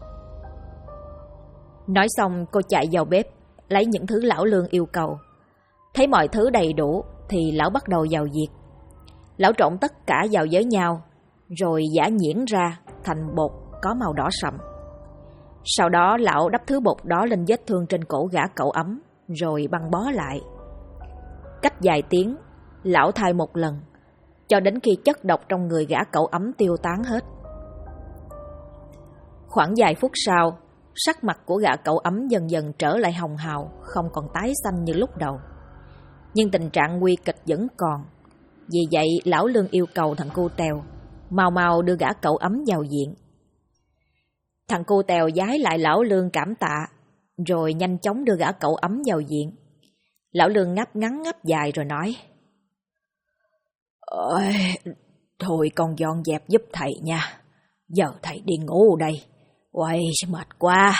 Nói xong cô chạy vào bếp, lấy những thứ lão Lương yêu cầu. Thấy mọi thứ đầy đủ thì lão bắt đầu vào việc. Lão trộn tất cả vào với nhau, rồi giã nhuyễn ra thành bột có màu đỏ sậm. Sau đó lão đắp thứ bột đó lên vết thương trên cổ gã cậu ấm, rồi băng bó lại. Cách vài tiếng, lão thay một lần, cho đến khi chất độc trong người gã cậu ấm tiêu tán hết. Khoảng vài phút sau, sắc mặt của gã cậu ấm dần dần trở lại hồng hào, không còn tái xanh như lúc đầu. Nhưng tình trạng nguy kịch vẫn còn. Vì vậy lão Lương yêu cầu thằng cu Tèo mau đưa gã cậu ấm vào viện. Thằng cu Tèo vái lại lão Lương cảm tạ, rồi nhanh chóng đưa gã cậu ấm vào viện. Lão Lương ngáp ngắn ngáp dài rồi nói. Thôi con dọn dẹp giúp thầy nha. Giờ thầy đi ngủ đây. Mệt quá.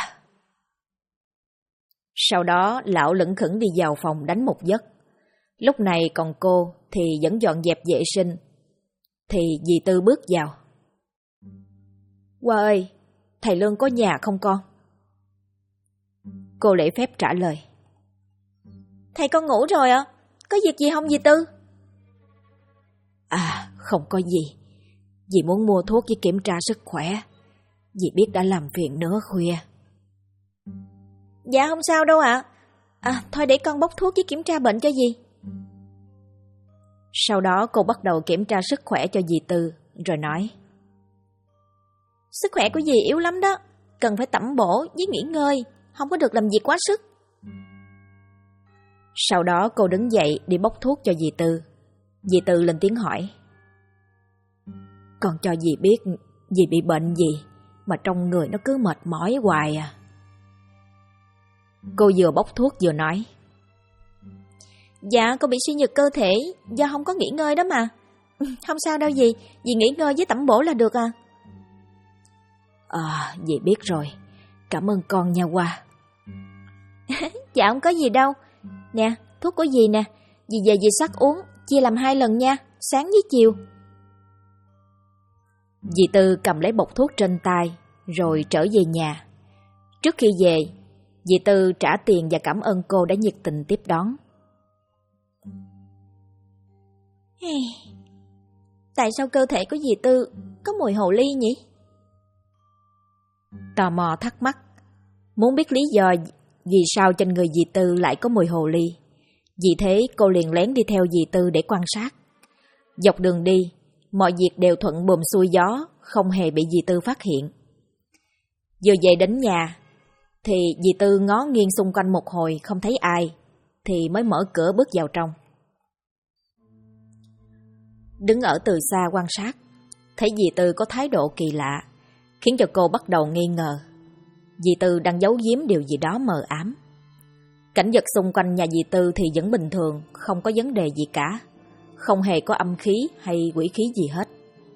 Sau đó lão lững khững đi vào phòng đánh một giấc. Lúc này còn cô thì vẫn dọn dẹp vệ sinh. Thì dì Tư bước vào. Hoa ơi, thầy Lương có nhà không con? Cô lễ phép trả lời. Thầy con ngủ rồi ạ. Có việc gì không dì Tư? À, không có gì. Dì muốn mua thuốc với kiểm tra sức khỏe. Dì biết đã làm phiền nửa khuya. Dạ không sao đâu ạ. Thôi để con bốc thuốc với kiểm tra bệnh cho dì. Sau đó cô bắt đầu kiểm tra sức khỏe cho dì Tư, rồi nói. Sức khỏe của dì yếu lắm đó. Cần phải tẩm bổ với nghỉ ngơi, không có được làm việc quá sức. Sau đó cô đứng dậy đi bốc thuốc cho dì Tư. Dì Tư lên tiếng hỏi. Con cho dì biết dì bị bệnh gì mà trong người nó cứ mệt mỏi hoài à? Cô vừa bốc thuốc vừa nói. Dạ con bị suy nhược cơ thể do không có nghỉ ngơi đó mà. Không sao đâu dì, dì nghỉ ngơi với tẩm bổ là được à. Dì biết rồi. Cảm ơn con nha Hoa. Dạ không có gì đâu. Nè, thuốc của dì nè. Dì về dì sắc uống, chia làm 2 lần nha, sáng với chiều. Dì Tư cầm lấy bọc thuốc trên tay, rồi trở về nhà. Trước khi về, dì Tư trả tiền và cảm ơn cô đã nhiệt tình tiếp đón. Tại sao cơ thể của dì Tư có mùi hồ ly nhỉ? Tò mò thắc mắc, muốn biết lý do vì sao trên người dì Tư lại có mùi hồ ly. Vì thế cô liền lén đi theo dì Tư để quan sát. Dọc đường đi, mọi việc đều thuận buồm xuôi gió, không hề bị dì Tư phát hiện. Vừa về đến nhà, thì dì Tư ngó nghiêng xung quanh một hồi không thấy ai, thì mới mở cửa bước vào trong. Đứng ở từ xa quan sát, thấy dì Tư có thái độ kỳ lạ, khiến cho cô bắt đầu nghi ngờ. Dì Tư đang giấu giếm điều gì đó mờ ám. Cảnh vật xung quanh nhà dì Tư thì vẫn bình thường, không có vấn đề gì cả, không hề có âm khí hay quỷ khí gì hết.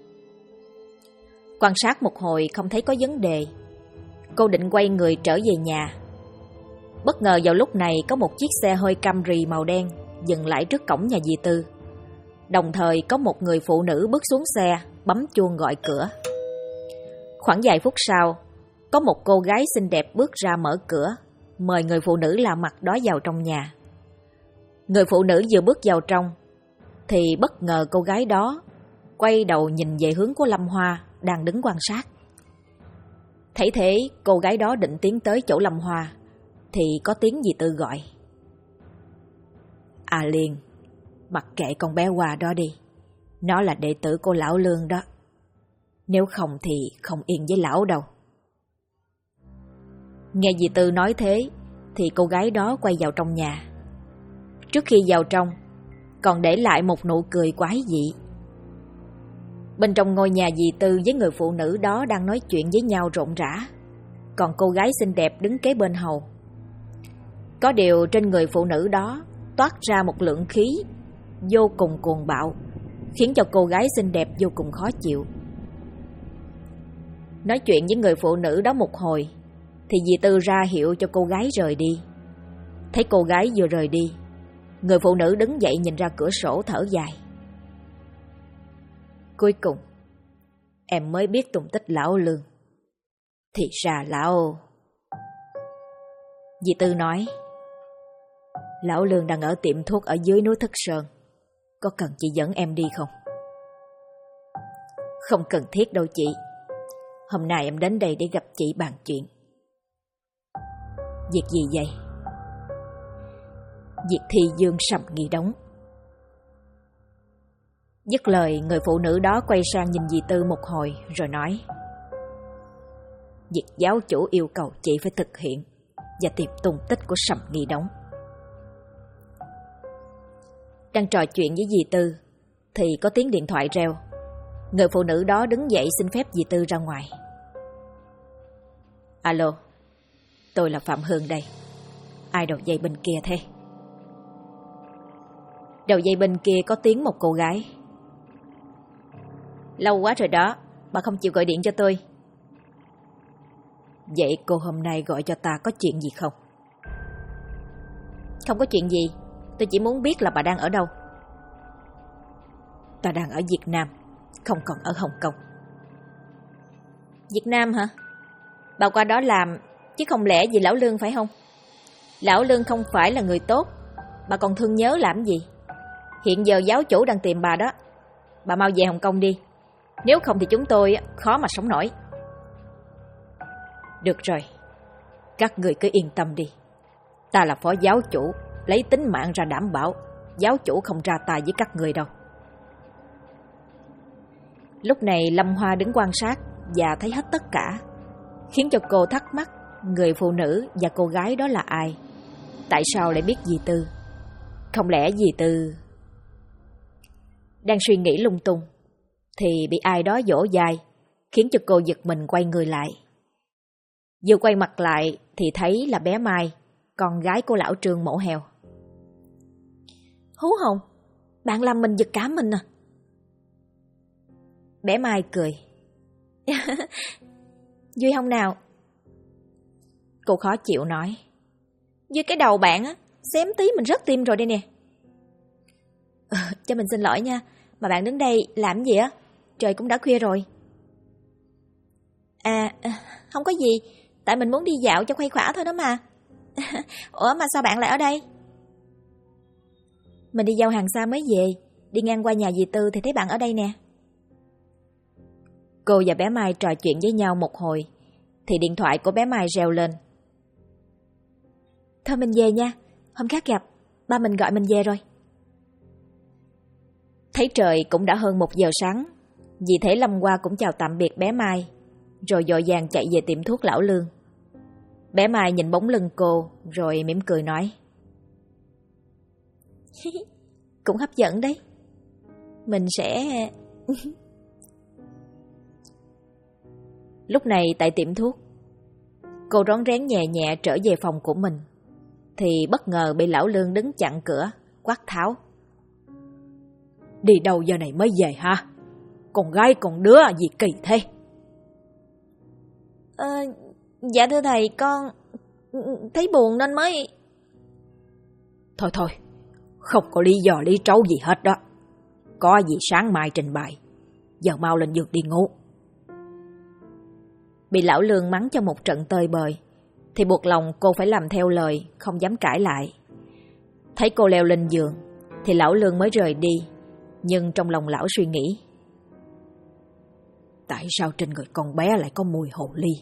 Quan sát một hồi không thấy có vấn đề, cô định quay người trở về nhà. Bất ngờ vào lúc này có một chiếc xe hơi Camry màu đen dừng lại trước cổng nhà dì Tư. Đồng thời có một người phụ nữ bước xuống xe, bấm chuông gọi cửa. Khoảng vài phút sau, có một cô gái xinh đẹp bước ra mở cửa, mời người phụ nữ lạ mặt đó vào trong nhà. Người phụ nữ vừa bước vào trong, thì bất ngờ cô gái đó quay đầu nhìn về hướng của Lâm Hoa đang đứng quan sát. Thấy thế, cô gái đó định tiến tới chỗ Lâm Hoa, thì có tiếng dì Tư gọi. Liên, mặc kệ con bé Hoa đó đi, nó là đệ tử của lão Lương đó. Nếu không thì không yên với lão đâu. Nghe dì Tư nói thế, thì cô gái đó quay vào trong nhà. Trước khi vào trong, còn để lại một nụ cười quái dị. Bên trong ngôi nhà dì Tư với người phụ nữ đó đang nói chuyện với nhau rộn rã, còn cô gái xinh đẹp đứng kế bên hầu. Có điều trên người phụ nữ đó toát ra một lượng khí vô cùng cuồng bạo, khiến cho cô gái xinh đẹp vô cùng khó chịu. Nói chuyện với người phụ nữ đó một hồi, thì dì Tư ra hiệu cho cô gái rời đi. Thấy cô gái vừa rời đi, người phụ nữ đứng dậy nhìn ra cửa sổ thở dài. Cuối cùng, em mới biết tung tích lão Lương. Thì ra lão... Dì Tư nói, lão Lương đang ở tiệm thuốc ở dưới núi Thất Sơn. Có cần chị dẫn em đi không? Không cần thiết đâu chị. Hôm nay em đến đây để gặp chị bàn chuyện. Việc gì vậy? Việc thi Dương Sầm Nghi Đống. Dứt lời, người phụ nữ đó quay sang nhìn dì Tư một hồi rồi nói, việc giáo chủ yêu cầu chị phải thực hiện và tìm tung tích của Sầm Nghi Đống. Đang trò chuyện với dì Tư thì có tiếng điện thoại reo. Người phụ nữ đó đứng dậy xin phép dì Tư ra ngoài. Alo, tôi là Phạm Hương đây. Ai đầu dây bên kia thế? Đầu dây bên kia có tiếng một cô gái. Lâu quá rồi đó, bà không chịu gọi điện cho tôi. Vậy cô hôm nay gọi cho ta có chuyện gì không? Không có chuyện gì, tôi chỉ muốn biết là bà đang ở đâu. Ta đang ở Việt Nam, không còn ở Hồng Kông. Việt Nam hả? Bà qua đó làm, chứ không lẽ vì lão Lương phải không? Lão Lương không phải là người tốt, bà còn thương nhớ làm gì? Hiện giờ giáo chủ đang tìm bà đó. Bà mau về Hồng Kông đi, nếu không thì chúng tôi khó mà sống nổi. Được rồi, các người cứ yên tâm đi. Ta là phó giáo chủ, lấy tính mạng ra đảm bảo, giáo chủ không ra tay với các người đâu. Lúc này Lâm Hoa đứng quan sát và thấy hết tất cả, khiến cho cô thắc mắc người phụ nữ và cô gái đó là ai? Tại sao lại biết dì Tư? Không lẽ dì Tư... Đang suy nghĩ lung tung thì bị ai đó vỗ vai, khiến cho cô giật mình quay người lại. Vừa quay mặt lại thì thấy là bé Mai, con gái của lão Trương mổ heo. Hú Hồng, bạn làm mình giật cả mình à? Bé Mai cười. Vui không nào? Cô khó chịu nói. Vui cái đầu bạn á, xém tí mình rớt tim rồi đây nè. Cho mình xin lỗi nha, mà bạn đứng đây làm gì á? Trời cũng đã khuya rồi. À, không có gì, tại mình muốn đi dạo cho khuây khỏa thôi đó mà. Ủa mà sao bạn lại ở đây? Mình đi giao hàng xa mới về, đi ngang qua nhà dì Tư thì thấy bạn ở đây nè. Cô và bé Mai trò chuyện với nhau một hồi, thì điện thoại của bé Mai reo lên. Thôi mình về nha, hôm khác gặp, ba mình gọi mình về rồi. Thấy trời cũng đã hơn 1 giờ sáng, vì thế Lâm Hoa cũng chào tạm biệt bé Mai, rồi vội vàng chạy về tiệm thuốc lão Lương. Bé Mai nhìn bóng lưng cô, rồi mỉm cười nói. Cũng hấp dẫn đấy. Mình sẽ... Lúc này tại tiệm thuốc, cô rón rén nhẹ nhẹ trở về phòng của mình, thì bất ngờ bị lão Lương đứng chặn cửa, quát tháo. Đi đâu giờ này mới về hả? Con gái con đứa gì kỳ thế? Dạ thưa thầy, con thấy buồn nên mới... Thôi thôi, không có lý do lý trấu gì hết đó. Có gì sáng mai trình bày. Giờ mau lên giường đi ngủ. Bị lão Lương mắng cho một trận tơi bời, thì buộc lòng cô phải làm theo lời, không dám cãi lại. Thấy cô leo lên giường, thì lão Lương mới rời đi, nhưng trong lòng lão suy nghĩ. Tại sao trên người con bé lại có mùi hồ ly?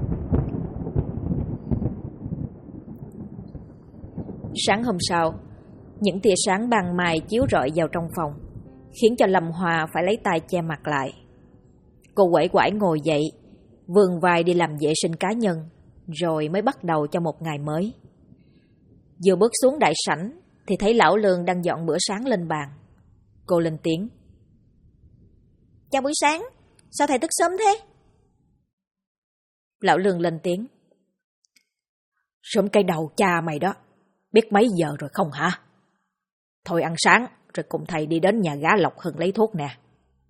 Sáng hôm sau, những tia sáng ban mai chiếu rọi vào trong phòng, khiến cho Lâm Hoa phải lấy tay che mặt lại. Cô uể oải ngồi dậy, vươn vai đi làm vệ sinh cá nhân, rồi mới bắt đầu cho một ngày mới. Vừa bước xuống đại sảnh thì thấy lão Lương đang dọn bữa sáng lên bàn. Cô lên tiếng. Chào buổi sáng, sao thầy thức sớm thế? Lão Lương lên tiếng. Sớm cái đầu cha mày đó, biết mấy giờ rồi không hả? Thôi ăn sáng rồi cùng thầy đi đến nhà gã Lộc Hưng lấy thuốc nè.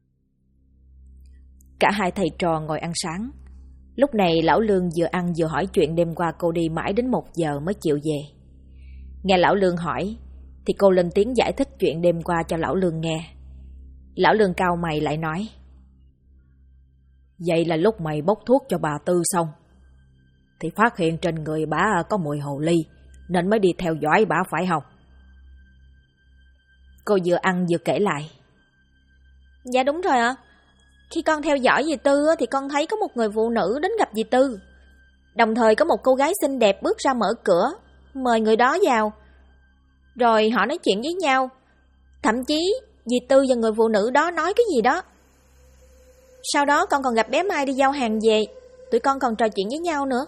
Cả hai thầy trò ngồi ăn sáng. Lúc này lão Lương vừa ăn vừa hỏi chuyện đêm qua cô đi mãi đến 1 giờ mới chịu về. Nghe lão Lương hỏi thì cô lên tiếng giải thích chuyện đêm qua cho lão Lương nghe. Lão Lương cau mày lại nói. Vậy là lúc mày bốc thuốc cho bà Tư xong thì phát hiện trên người bà có mùi hồ ly, nên mới đi theo dõi bà phải không? Cô vừa ăn vừa kể lại. Dạ đúng rồi ạ. Khi con theo dõi dì Tư thì con thấy có một người phụ nữ đến gặp dì Tư. Đồng thời có một cô gái xinh đẹp bước ra mở cửa, mời người đó vào. Rồi họ nói chuyện với nhau. Thậm chí dì Tư và người phụ nữ đó nói cái gì đó. Sau đó con còn gặp bé Mai đi giao hàng về. Tụi con còn trò chuyện với nhau nữa.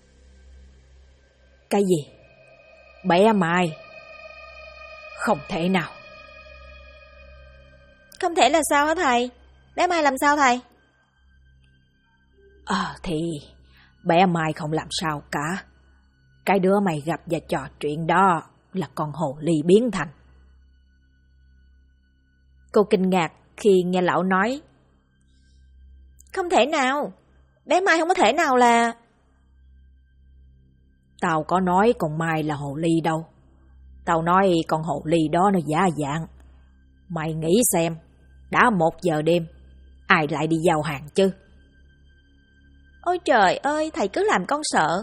Cái gì? Bé Mai? Không thể nào. Không thể là sao hả thầy? Bé Mai làm sao thầy? Thì bé Mai không làm sao cả. Cái đứa mày gặp và trò chuyện đó là con hồ ly biến thành. Cô kinh ngạc khi nghe lão nói. Không thể nào. Bé Mai không có thể nào là... Tao có nói con Mai là hồ ly đâu. Tao nói con hồ ly đó nó giả dạng. Mày nghĩ xem, đã 1 giờ đêm, ai lại đi giao hàng chứ? Ôi trời ơi, thầy cứ làm con sợ.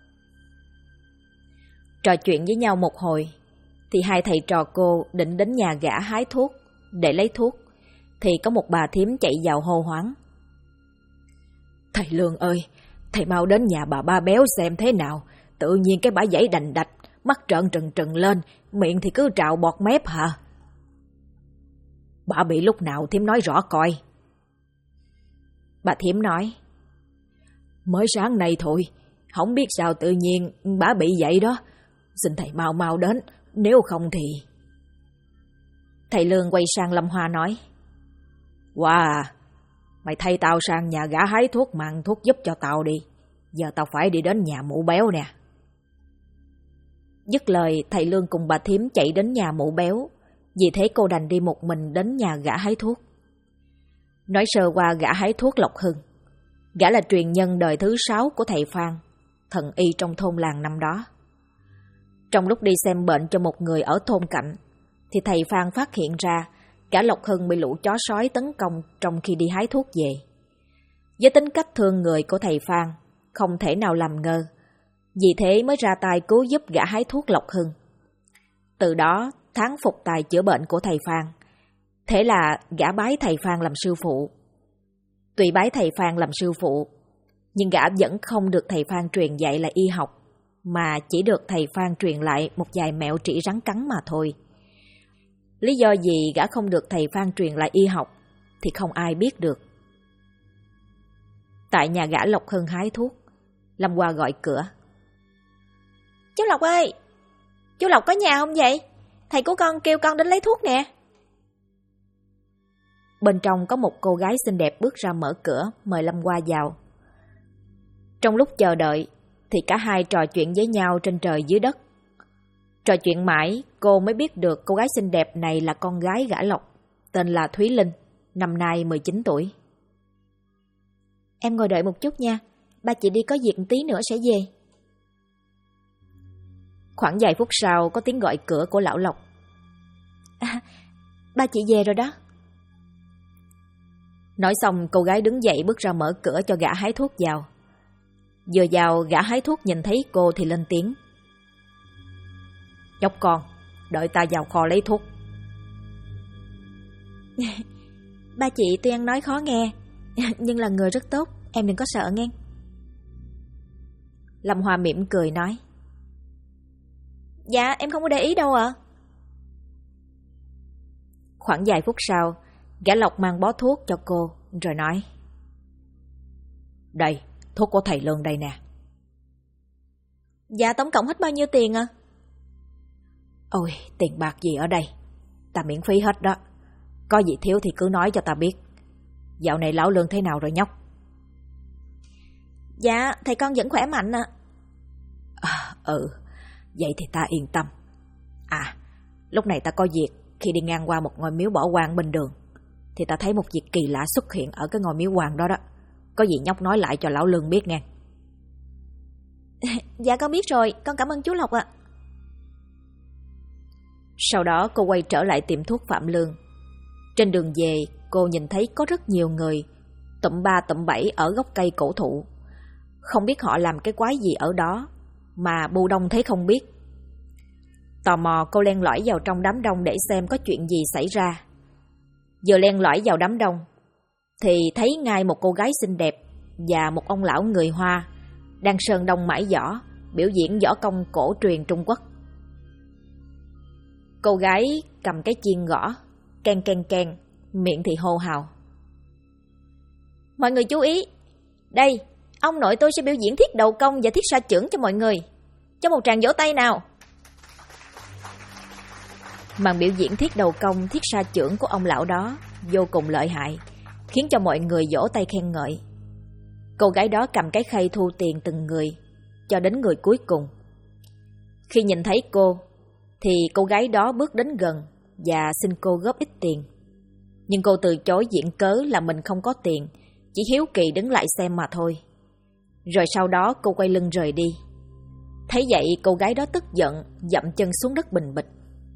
Trò chuyện với nhau một hồi, thì hai thầy trò cô định đến nhà gã hái thuốc để lấy thuốc, thì có một bà thím chạy vào hô hoáng. Thầy Lương ơi, thầy mau đến nhà bà Ba Béo xem thế nào. Tự nhiên cái bả giãy đành đạch, mắt trợn trừng trừng lên, miệng thì cứ trào bọt mép hả? Bả bị lúc nào thím nói rõ coi. Bà thím nói. Mới sáng nay thôi, không biết sao tự nhiên bả bị vậy đó. Xin thầy mau mau đến, nếu không thì... Thầy Lương quay sang Lâm Hoa nói. Wow, mày thay tao sang nhà gã hái thuốc mang thuốc giúp cho tao đi. Giờ tao phải đi đến nhà mụ Béo nè. Dứt lời, thầy Lương cùng bà thím chạy đến nhà mụ Béo. Vì thế cô đành đi một mình đến nhà gã hái thuốc. Nói sơ qua gã hái thuốc Lộc Hưng. Gã là truyền nhân đời thứ 6 của thầy Phan, thần y trong thôn làng năm đó. Trong lúc đi xem bệnh cho một người ở thôn cạnh, thì thầy Phan phát hiện ra cả Lộc Hưng bị lũ chó sói tấn công trong khi đi hái thuốc về. Với tính cách thương người của thầy Phan, không thể nào làm ngơ, vì thế mới ra tay cứu giúp gã hái thuốc Lộc Hưng. Từ đó thán phục tài chữa bệnh của thầy Phan. Thế là gã bái thầy Phan làm sư phụ. Tuy bái thầy Phan làm sư phụ, nhưng gã vẫn không được thầy Phan truyền dạy là y học, mà chỉ được thầy Phan truyền lại một vài mẹo trị rắn cắn mà thôi. Lý do gì gã không được thầy Phan truyền lại y học thì không ai biết được. Tại nhà gã Lộc Hưng hái thuốc, Lâm Hoa gọi cửa. Chú Lộc ơi, chú Lộc có nhà không vậy? Thầy của con kêu con đến lấy thuốc nè. Bên trong có một cô gái xinh đẹp bước ra mở cửa mời Lâm Hoa vào. Trong lúc chờ đợi thì cả hai trò chuyện với nhau trên trời dưới đất. Trò chuyện mãi cô mới biết được cô gái xinh đẹp này là con gái gã Lộc, tên là Thúy Linh, năm nay 19 tuổi. Em ngồi đợi một chút nha, ba chị đi có việc tí nữa sẽ về. Khoảng vài phút sau có tiếng gọi cửa của lão Lộc. Ba chị về rồi đó. Nói xong cô gái đứng dậy bước ra mở cửa cho gã hái thuốc vào. Vừa vào gã hái thuốc nhìn thấy cô thì lên tiếng. Nhóc con, đợi ta vào kho lấy thuốc. Ba chị tuy ăn nói khó nghe, nhưng là người rất tốt, em đừng có sợ nghe. Lâm Hoa mỉm cười nói. Dạ em không có để ý đâu ạ. Khoảng vài phút sau, gã Lộc mang bó thuốc cho cô rồi nói. Đây, thuốc của thầy Lương đây nè. Dạ tổng cộng hết bao nhiêu tiền ạ? Ôi, tiền bạc gì ở đây, ta miễn phí hết đó. Có gì thiếu thì cứ nói cho ta biết. Dạo này lão Lương thế nào rồi nhóc? Dạ, thầy con vẫn khỏe mạnh ạ. Vậy thì ta yên tâm. Lúc này ta có việc, khi đi ngang qua một ngôi miếu bỏ hoang bên đường, thì ta thấy một việc kỳ lạ xuất hiện ở cái ngôi miếu hoang đó đó. Có gì nhóc nói lại cho lão Lương biết nghe. Dạ con biết rồi, con cảm ơn chú Lộc ạ. Sau đó cô quay trở lại tiệm thuốc Phạm Lương. Trên đường về, cô nhìn thấy có rất nhiều người tụm ba tụm bảy ở gốc cây cổ thụ. Không biết họ làm cái quái gì ở đó, mà Bu Đông thấy không biết. Tò mò cô len lỏi vào trong đám đông để xem có chuyện gì xảy ra. Vừa len lỏi vào đám đông thì thấy ngay một cô gái xinh đẹp và một ông lão người Hoa đang sơn đông mãi giỏ, biểu diễn võ công cổ truyền Trung Quốc. Cô gái cầm cái chiên gõ, keng keng keng, miệng thì hô hào. Mọi người chú ý, đây, ông nội tôi sẽ biểu diễn thiết đầu công và thiết sa chưởng cho mọi người. Cho một tràng vỗ tay nào. Màn biểu diễn thiết đầu công, thiết sa chưởng của ông lão đó vô cùng lợi hại, khiến cho mọi người vỗ tay khen ngợi. Cô gái đó cầm cái khay thu tiền từng người, cho đến người cuối cùng. Khi nhìn thấy cô, thì cô gái đó bước đến gần và xin cô góp ít tiền. Nhưng cô từ chối viện cớ là mình không có tiền, chỉ hiếu kỳ đứng lại xem mà thôi. Rồi sau đó cô quay lưng rời đi. Thấy vậy cô gái đó tức giận, dậm chân xuống đất bình bịch.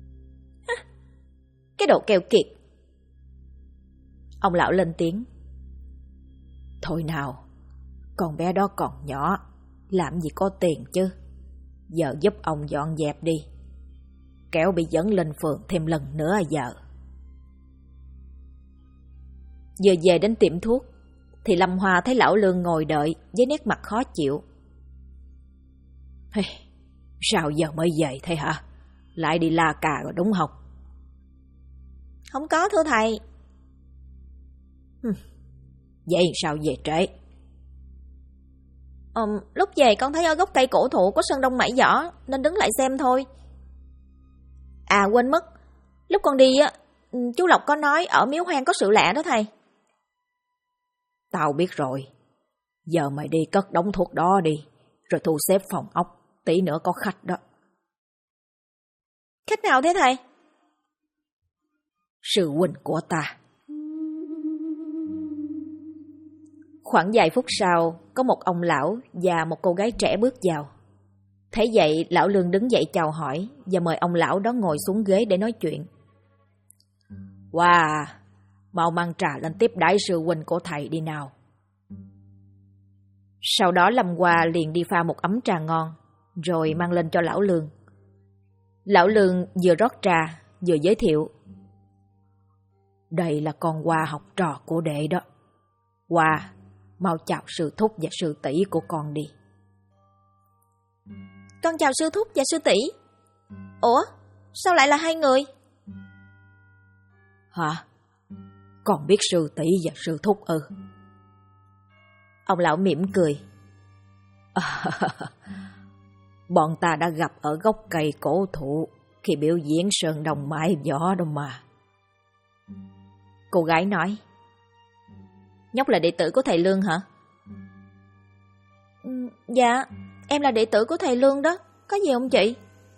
Cái đồ keo kiệt. Ông lão lên tiếng. Thôi nào, Con bé đó còn nhỏ, làm gì có tiền chứ. Giờ giúp ông dọn dẹp đi, kéo bị dẫn lên phường thêm lần nữa giờ. Vừa về đến tiệm thuốc thì Lâm Hoa thấy lão Lương ngồi đợi với nét mặt khó chịu. Hey, sao giờ mới về thế hả? Lại đi la cà rồi đúng không? Không có thưa thầy. Vậy sao về trễ? Lúc về con thấy ở gốc cây cổ thụ có sơn đông mảy giỏ nên đứng lại xem thôi. À quên mất, lúc con đi á, chú Lộc có nói ở miếu hoang có sự lạ đó thầy. Tao biết rồi. Giờ mày đi cất đống thuốc đó đi, rồi thu xếp phòng ốc, tí nữa có khách đó. Khách nào thế thầy? Sư huynh của ta. Khoảng vài phút sau, có một ông lão và một cô gái trẻ bước vào. Thấy vậy, lão Lương đứng dậy chào hỏi và mời ông lão đó ngồi xuống ghế để nói chuyện. Wow, mau mang trà lên tiếp đãi sư huynh của thầy đi nào. Sau đó Lâm Hoa liền đi pha một ấm trà ngon, rồi mang lên cho lão Lương. Lão Lương vừa rót trà, vừa giới thiệu. Đây là con Hoa học trò của đệ đó. Hoa, mau chào sư thúc và sư tỷ của con đi. Con chào sư thúc và sư tỷ. Ủa, sao lại là hai người? Hả? Con biết sư tỷ và sư thúc ư? Ông lão mỉm cười. Bọn ta đã gặp ở gốc cây cổ thụ khi biểu diễn sơn đồng mãi gió đâu mà. Cô gái nói. Nhóc là đệ tử của thầy Lương hả? Dạ, em là đệ tử của thầy Lương đó. Có gì không chị?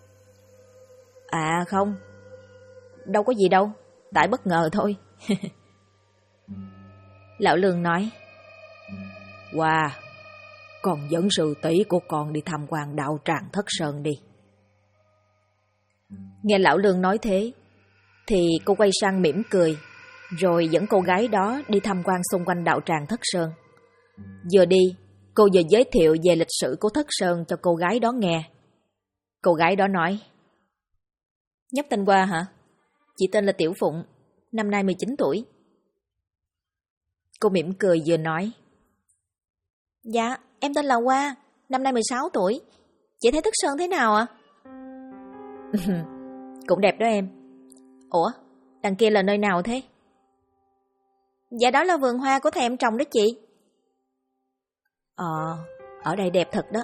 À không, đâu có gì đâu, tại bất ngờ thôi. Lão Lương nói. Wow, con dẫn sư tỷ của con đi tham quan đạo tràng Thất Sơn đi. Nghe lão Lương nói thế, thì cô quay sang mỉm cười, rồi dẫn cô gái đó đi tham quan xung quanh đạo tràng Thất Sơn. Vừa đi, cô vừa giới thiệu về lịch sử của Thất Sơn cho cô gái đó nghe. Cô gái đó nói. Nhóc tên Hoa hả? Chị tên là Tiểu Phụng, năm nay 19 tuổi. Cô mỉm cười vừa nói. Dạ, em tên là Hoa, năm nay 16 tuổi. Chị thấy Thất Sơn thế nào ạ? Cũng đẹp đó em. Ủa, đằng kia là nơi nào thế? Dạ đó là vườn hoa của thầy em trồng đó chị. Ở đây đẹp thật đó.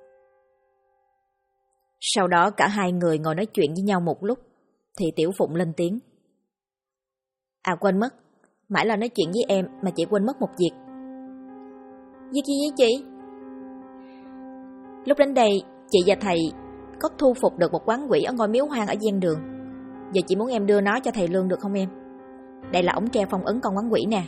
Sau đó cả hai người ngồi nói chuyện với nhau một lúc, thì Tiểu Phụng lên tiếng. À quên mất, mãi lo nói chuyện với em mà chị quên mất một việc. Việc gì vậy chị? Lúc đến đây, chị và thầy có thu phục được một quán quỷ ở ngôi miếu hoang ở ven đường. Giờ chị muốn em đưa nó cho thầy Lương được không em? Đây là ống tre phong ấn con quán quỷ nè.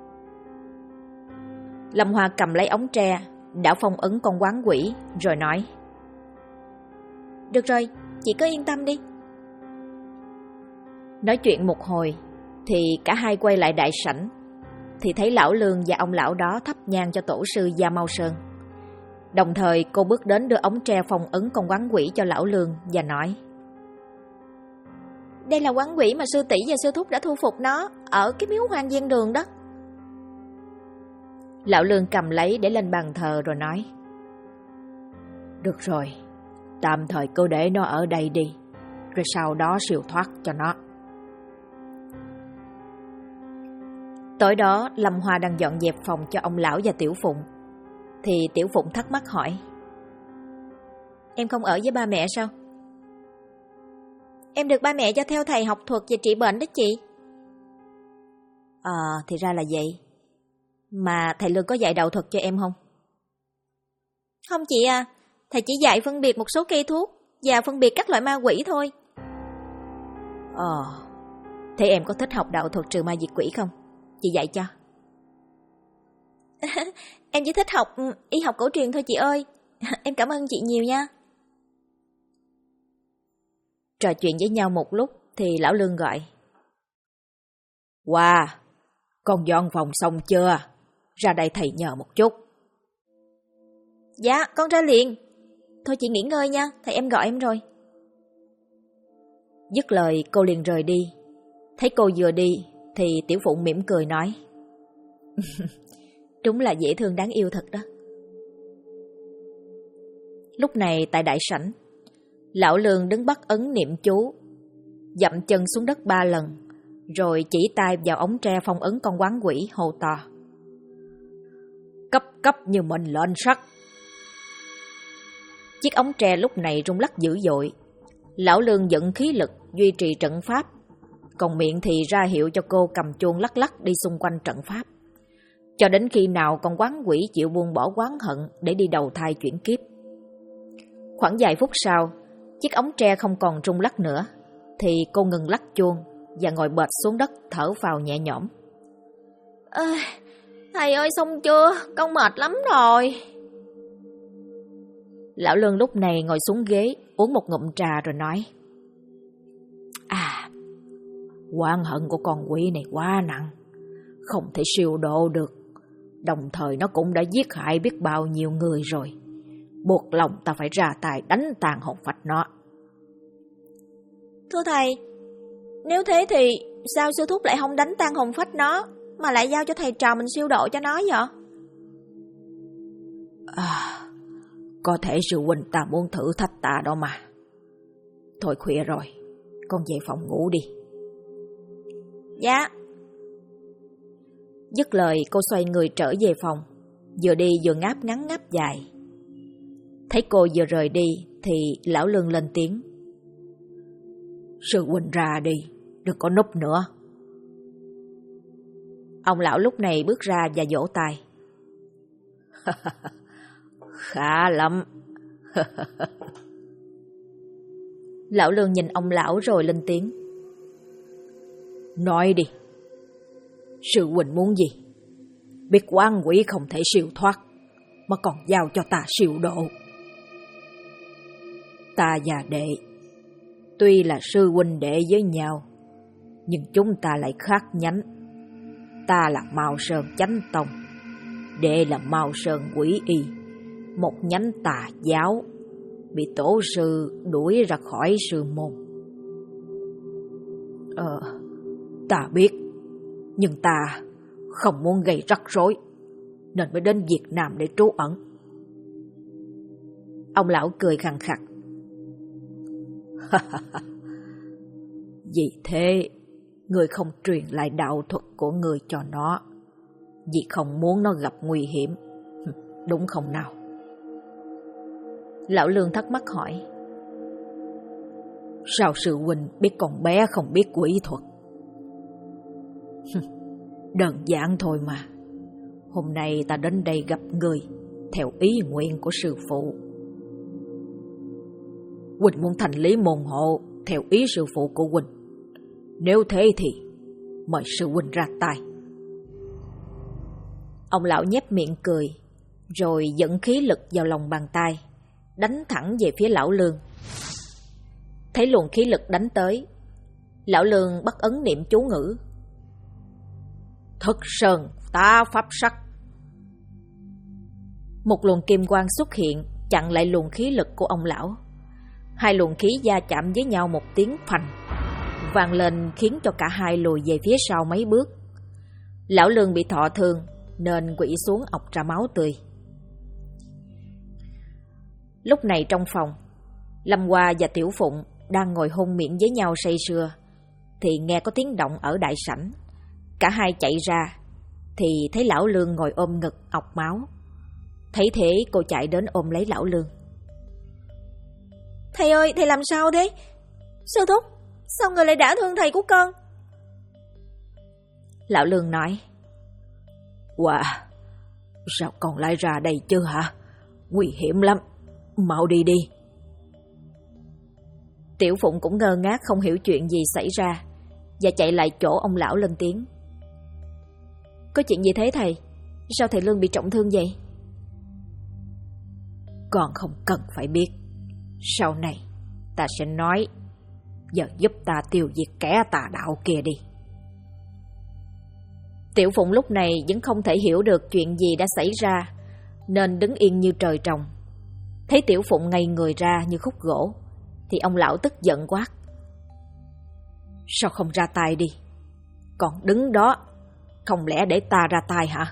Lâm Hoa cầm lấy ống tre đã phong ấn con quán quỷ rồi nói. Được rồi, chị cứ yên tâm đi. Nói chuyện một hồi thì cả hai quay lại đại sảnh, thì thấy lão Lương và ông lão đó thắp nhang cho tổ sư Gia Mau Sơn. Đồng thời cô bước đến đưa ống tre phong ấn con quán quỷ cho lão Lương và nói. Đây là quán quỷ mà sư tỷ và sư thúc đã thu phục nó ở cái miếu hoang ven đường đó. Lão Lương cầm lấy để lên bàn thờ rồi nói. Được rồi, tạm thời cứ để nó ở đây đi, rồi sau đó siêu thoát cho nó. Tối đó Lâm Hoa đang dọn dẹp phòng cho ông lão và Tiểu Phụng, thì Tiểu Phụng thắc mắc hỏi. Em không ở với ba mẹ sao? Em được ba mẹ cho theo thầy học thuật và trị bệnh đó chị. Thì ra là vậy. Mà thầy Lương có dạy đạo thuật cho em không? Không chị à, thầy chỉ dạy phân biệt một số cây thuốc và phân biệt các loại ma quỷ thôi. Thế em có thích học đạo thuật trừ ma diệt quỷ không? Chị dạy cho. Em chỉ thích học y học cổ truyền thôi chị ơi. Em cảm ơn chị nhiều nha. Trò chuyện với nhau một lúc thì lão Lương gọi. Wow, con dọn phòng xong chưa? Ra đây thầy nhờ một chút. Dạ, con ra liền. Thôi chị nghỉ ngơi nha, thầy em gọi em rồi. Dứt lời cô liền rời đi. Thấy cô vừa đi thì Tiểu Phụng mỉm cười nói: Đúng là dễ thương đáng yêu thật đó. Lúc này tại đại sảnh, Lão Lương đứng bắt ấn niệm chú, dậm chân xuống đất 3 lần, rồi chỉ tay vào ống tre phong ấn con quán quỷ, hô to: Cấp cấp như mệnh lệnh sắt. Chiếc ống tre lúc này rung lắc dữ dội. Lão Lương dẫn khí lực duy trì trận pháp, còn miệng thì ra hiệu cho cô cầm chuông lắc lắc đi xung quanh trận pháp, cho đến khi nào con quán quỷ chịu buông bỏ oán hận để đi đầu thai chuyển kiếp. Khoảng vài phút sau, chiếc ống tre không còn rung lắc nữa, thì cô ngừng lắc chuông và ngồi bệt xuống đất thở phào nhẹ nhõm. Thầy ơi, xong chưa? Con mệt lắm rồi. Lão Lương lúc này ngồi xuống ghế, uống một ngụm trà rồi nói: Oán hận của con quỷ này quá nặng, không thể siêu độ được. Đồng thời nó cũng đã giết hại biết bao nhiêu người rồi, buộc lòng ta phải ra tay đánh tàn hồn phách nó. Thưa thầy, nếu thế thì sao sư thúc lại không đánh tan hồn phách nó, mà lại giao cho thầy trò mình siêu độ cho nó vậy? Có thể sư huynh ta muốn thử thách ta đó mà. Thôi khuya rồi, con về phòng ngủ đi. Dạ. Dứt lời cô xoay người trở về phòng, vừa đi vừa ngáp ngắn ngáp dài. Thấy cô vừa rời đi thì Lão Lương lên tiếng: Sư huynh ra đi, đừng có núp nữa. Ông lão lúc này bước ra và vỗ tay: Khá lắm. Lão Lương nhìn ông lão rồi lên tiếng: Nói đi, sư huynh muốn gì? Biết oan quỷ không thể siêu thoát, mà còn giao cho ta siêu độ. Ta và đệ tuy là sư huynh đệ với nhau, nhưng chúng ta lại khác nhánh. Ta là Mao Sơn Chánh Tông, đệ là Mao Sơn Quỷ Y, một nhánh tà giáo, bị tổ sư đuổi ra khỏi sư môn. Ta biết, nhưng ta không muốn gây rắc rối, nên mới đến Việt Nam để trú ẩn. Ông lão cười khằng khặc: Vì thế, người không truyền lại đạo thuật của người cho nó, vì không muốn nó gặp nguy hiểm, đúng không nào? Lão Lương thắc mắc hỏi: Sao sư huynh biết con bé không biết quỷ thuật? Đơn giản thôi mà. Hôm nay ta đến đây gặp người theo ý nguyện của sư phụ. Huynh muốn thành lý môn hộ theo ý sư phụ của huynh. Nếu thế thì mời sư huynh ra tay. Ông lão nhếch miệng cười, rồi dẫn khí lực vào lòng bàn tay, đánh thẳng về phía Lão Lương. Thấy luồng khí lực đánh tới, Lão Lương bắt ấn niệm chú ngữ: Thức sơn tá pháp sắc. Một luồng kim quang xuất hiện chặn lại luồng khí lực của ông lão. Hai luồng khí va chạm với nhau một tiếng phành vang lên, khiến cho cả hai lùi về phía sau mấy bước. Lão Lương bị thọ thương nên quỵ xuống ọc ra máu tươi. Lúc này trong phòng, Lâm Hoa và Tiểu Phụng đang ngồi hôn miệng với nhau say sưa, thì nghe có tiếng động ở đại sảnh. Cả hai chạy ra thì thấy Lão Lương ngồi ôm ngực ọc máu. Thấy thế cô chạy đến ôm lấy Lão Lương: Thầy ơi, thầy làm sao thế? Sư thúc, sao người lại đả thương thầy của con? Lão Lương nói: Wow, sao con lại ra đây chứ hả? Nguy hiểm lắm, mau đi đi. Tiểu Phụng cũng ngơ ngác không hiểu chuyện gì xảy ra, và chạy lại chỗ ông lão lên tiếng: Có chuyện gì thế thầy? Sao thầy Lương bị trọng thương vậy? Con không cần phải biết. Sau này ta sẽ nói. Giờ giúp ta tiêu diệt kẻ tà đạo kia đi. Tiểu Phụng lúc này vẫn không thể hiểu được chuyện gì đã xảy ra. nên đứng yên như trời trồng. Thấy Tiểu Phụng ngây người ra như khúc gỗ thì ông lão tức giận quát: "Sao không ra tay đi? Còn đứng đó, không lẽ để ta ra tay hả?"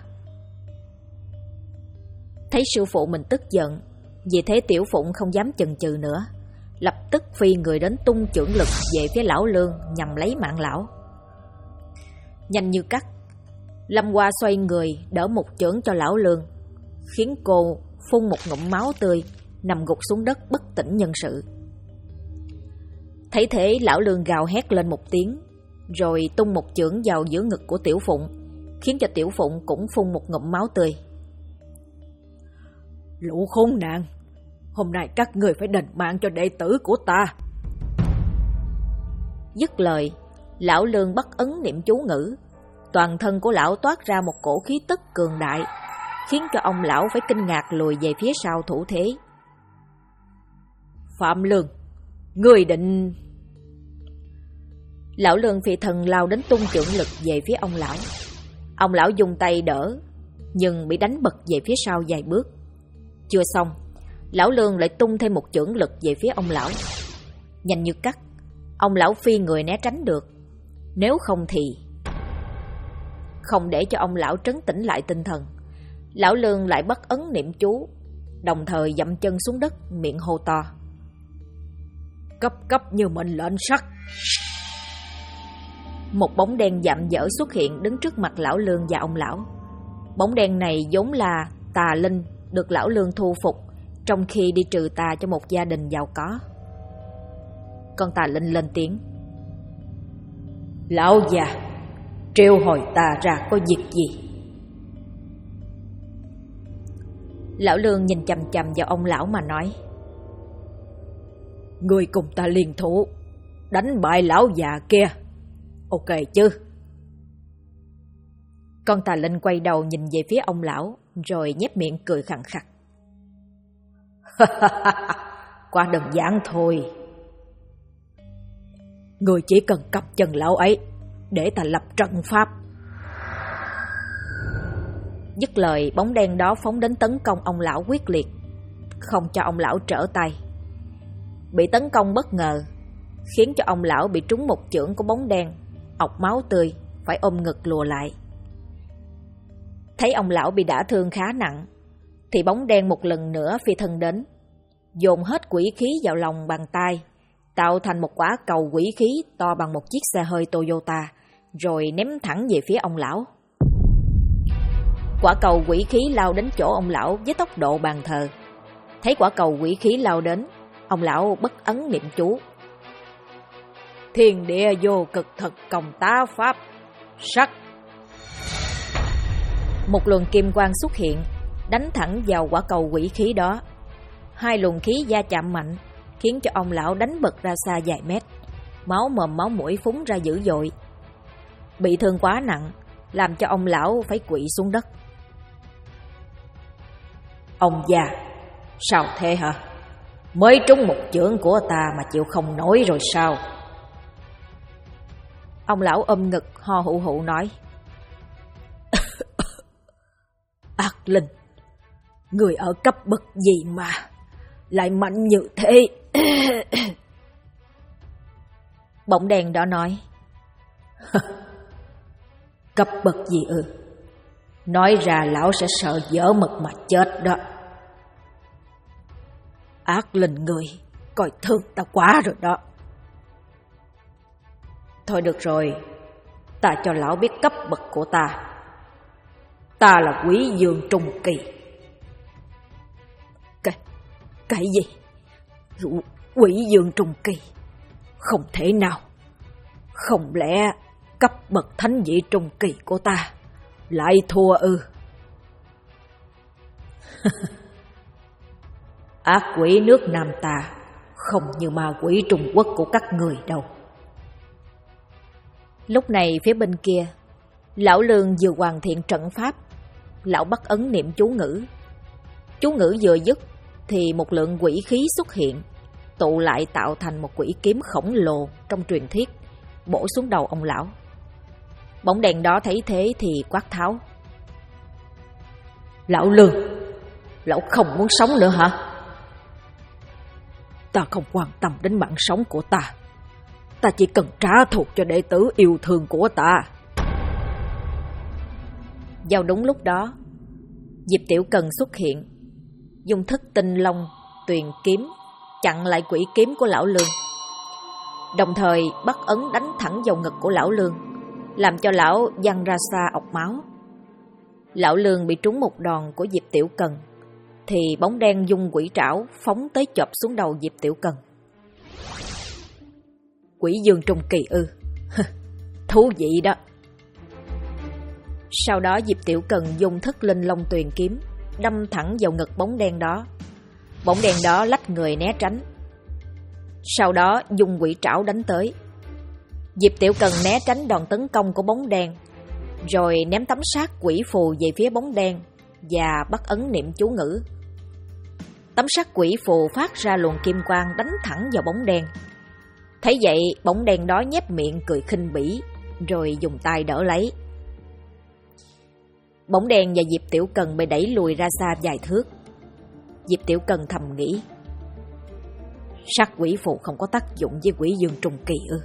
Thấy sư phụ mình tức giận, vì thế Tiểu Phụng không dám chần chừ nữa, lập tức phi người đến tung chưởng lực về phía lão Lương nhằm lấy mạng lão. Nhanh như cắt, Lâm Hoa xoay người đỡ một chưởng cho lão Lương, khiến cô phun một ngụm máu tươi, nằm gục xuống đất bất tỉnh nhân sự. Thấy thế, lão Lương gào hét lên một tiếng, rồi tung một chưởng vào giữa ngực của Tiểu Phụng, khiến cho Tiểu Phụng cũng phun một ngụm máu tươi. "Lũ khốn nạn, hôm nay các người phải đền mạng cho đệ tử của ta." Dứt lời, lão Lương bắt ấn niệm chú ngữ, toàn thân của lão toát ra một cổ khí tức cường đại, khiến cho ông lão phải kinh ngạc lùi về phía sau thủ thế. "Phạm Lương, ngươi định..." Lão Lương phi thần lao đến tung chưởng lực về phía ông lão. Ông lão dùng tay đỡ, nhưng bị đánh bật về phía sau vài bước. Chưa xong, lão Lương lại tung thêm một chưởng lực về phía ông lão. Nhanh như cắt, ông lão phi người né tránh được. Nếu không thì... Không để cho ông lão trấn tĩnh lại tinh thần, lão Lương lại bắt ấn niệm chú, đồng thời dậm chân xuống đất, miệng hô to: "Cấp cấp như mệnh lệnh sắt!" Một bóng đen dạm dở xuất hiện đứng trước mặt lão Lương và ông lão. Bóng đen này vốn là tà linh được lão Lương thu phục trong khi đi trừ tà cho một gia đình giàu có. Con tà linh lên tiếng: "Lão già, triệu hồi ta ra có việc gì?" Lão Lương nhìn chằm chằm vào ông lão mà nói: "Ngươi cùng ta liên thủ đánh bại lão già kia, ok chứ?" Con tà linh quay đầu nhìn về phía ông lão, rồi nhếch miệng cười khẳng khặc: "Quá đơn giản thôi. Ngươi chỉ cần cặp chân lão ấy để ta lập trận pháp." Dứt lời, bóng đen đó phóng đến tấn công ông lão quyết liệt, không cho ông lão trở tay. Bị tấn công bất ngờ, khiến cho ông lão bị trúng một chưởng của bóng đen, ọc máu tươi, phải ôm ngực lùa lại. Thấy ông lão bị đả thương khá nặng, thì bóng đen một lần nữa phi thân đến, dồn hết quỷ khí vào lòng bàn tay, tạo thành một quả cầu quỷ khí to bằng một chiếc xe hơi Toyota, rồi ném thẳng về phía ông lão. Quả cầu quỷ khí lao đến chỗ ông lão với tốc độ bàn thờ. Thấy quả cầu quỷ khí lao đến, ông lão bất ấn niệm chú: "Thiên địa vô cực thật công tá pháp sắc." Một luồng kim quang xuất hiện, đánh thẳng vào quả cầu quỷ khí đó. Hai luồng khí va chạm mạnh, khiến cho ông lão đánh bật ra xa vài mét, máu mồm máu mũi phúng ra dữ dội. Bị thương quá nặng, làm cho ông lão phải quỵ xuống đất. "Ông già, sao thế hả? Mới trúng một chưởng của ta mà chịu không nổi rồi sao?" Ông lão ôm ngực ho hụ hụ nói: "Ác linh, người ở cấp bậc gì mà lại mạnh như thế?" Bóng đèn đó nói: "Cấp bậc gì ư? Nói ra lão sẽ sợ dở mật mà chết đó. Ác linh người, coi thương ta quá rồi đó." "Thôi được rồi, ta cho lão biết cấp bậc của ta. Ta là Quý Dương Trung Kỳ." Cái gì? Quý Dương Trung Kỳ? Không thể nào. Không lẽ cấp bậc thánh vị Trung Kỳ của ta lại thua ư? Ác quỷ nước Nam ta không như ma quỷ Trung Quốc của các người đâu. Lúc này phía bên kia, lão Lương vừa hoàn thiện trận pháp, lão bắt ấn niệm chú ngữ. Chú ngữ vừa dứt thì một lượng quỷ khí xuất hiện, tụ lại tạo thành một quỷ kiếm khổng lồ trong truyền thuyết, bổ xuống đầu ông lão. Bóng đèn đó thấy thế thì quát tháo: "Lão Lương, Lão không muốn sống nữa hả? Ta không quan tâm đến mạng sống của ta. Ta chỉ cần trả thù cho đệ tử yêu thương của ta. Vào đúng lúc đó, Diệp Tiểu Cần xuất hiện, dùng thức tinh long tuyền kiếm chặn lại quỷ kiếm của lão Lương, đồng thời bắt ấn đánh thẳng vào ngực của lão Lương, làm cho lão văng ra xa ọc máu. Lão Lương bị trúng một đòn của Diệp Tiểu Cần, thì bóng đen dung quỷ trảo phóng tới chộp xuống đầu Diệp Tiểu Cần. Quỷ dương trùng kỳ ư? Thú vị đó. Sau đó Diệp Tiểu Cần dùng thức linh long tuyền kiếm đâm thẳng vào ngực bóng đen đó. Bóng đen đó lách người né tránh. Sau đó dùng quỷ trảo đánh tới. Diệp Tiểu Cần né tránh đòn tấn công của bóng đen, rồi ném tấm sát quỷ phù về phía bóng đen và bắt ấn niệm chú ngữ. Tấm sát quỷ phù phát ra luồng kim quang đánh thẳng vào bóng đen. Thấy vậy, bóng đen đó nhếch miệng cười khinh bỉ, rồi dùng tay đỡ lấy. Bóng đen và Diệp Tiểu Cần bị đẩy lùi ra xa vài thước. Diệp Tiểu Cần thầm nghĩ, sát quỷ phù không có tác dụng với quỷ dương trùng kỳ ư?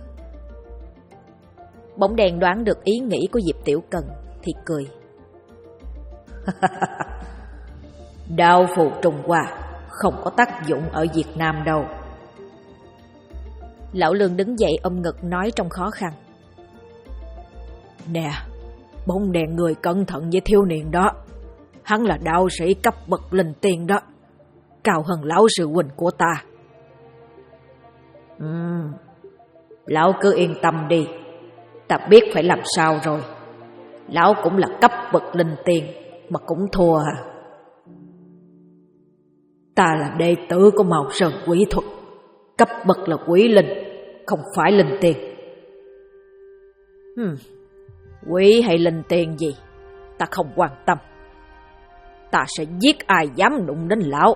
Bóng đen đoán được ý nghĩ của Diệp Tiểu Cần thì cười. Đao phù trùng hoa không có tác dụng ở Việt Nam đâu. Lão Lương đứng dậy ôm ngực nói trong khó khăn. Nè, bóng đèn người cẩn thận với thiếu niên đó. Hắn là đạo sĩ cấp bậc linh tiên đó, cao hơn lão sư huynh của ta. Lão cứ yên tâm đi, ta biết phải làm sao rồi. Lão cũng là cấp bậc linh tiên mà cũng thua à? Ta là đệ tử của Mao Sơn Quỷ Thuật, cấp bậc là quỷ linh, không phải linh tiên. Quỷ hay linh tiên gì, ta không quan tâm. Ta sẽ giết ai dám đụng đến lão.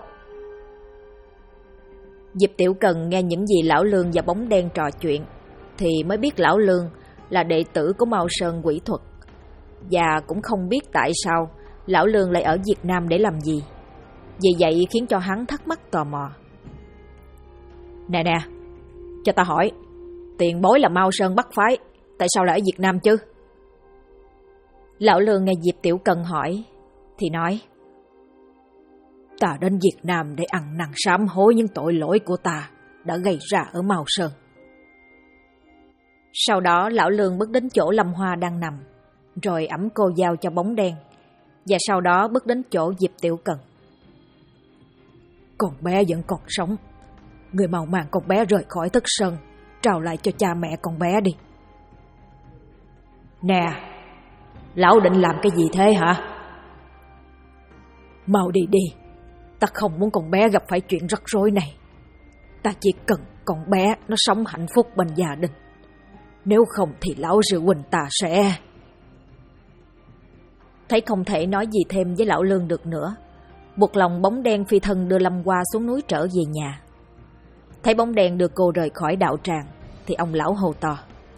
Diệp Tiểu Cần nghe những gì lão Lương và bóng đen trò chuyện thì mới biết lão Lương là đệ tử của Mao Sơn Quỷ Thuật, và cũng không biết tại sao lão Lương lại ở Việt Nam để làm gì. Vì vậy khiến cho hắn thắc mắc tò mò. Nè, cho ta hỏi, tiền bối là Mao Sơn Bắc Phái, tại sao lại ở Việt Nam chứ? Lão Lương nghe Diệp Tiểu Cần hỏi thì nói, ta đến Việt Nam để ăn năn sám hối những tội lỗi của ta đã gây ra ở Mao Sơn. Sau đó lão Lương bước đến chỗ Lâm Hoa đang nằm, rồi ẵm cô dao cho bóng đen, và sau đó bước đến chỗ Diệp Tiểu Cần. Con bé vẫn còn sống, người mau mang con bé rời khỏi Thất Sơn, trao lại cho cha mẹ con bé đi. Nè, lão định làm cái gì thế hả? Mau đi đi, ta không muốn con bé gặp phải chuyện rắc rối này. Ta chỉ cần con bé nó sống hạnh phúc bên gia đình. Nếu không thì lão sư huynh ta sẽ... Thấy không thể nói gì thêm với lão Lương được nữa, buộc lòng bóng đen phi thân đưa Lâm Hoa xuống núi trở về nhà. Thấy bóng đen đưa cô rời khỏi đạo tràng thì ông lão hô to.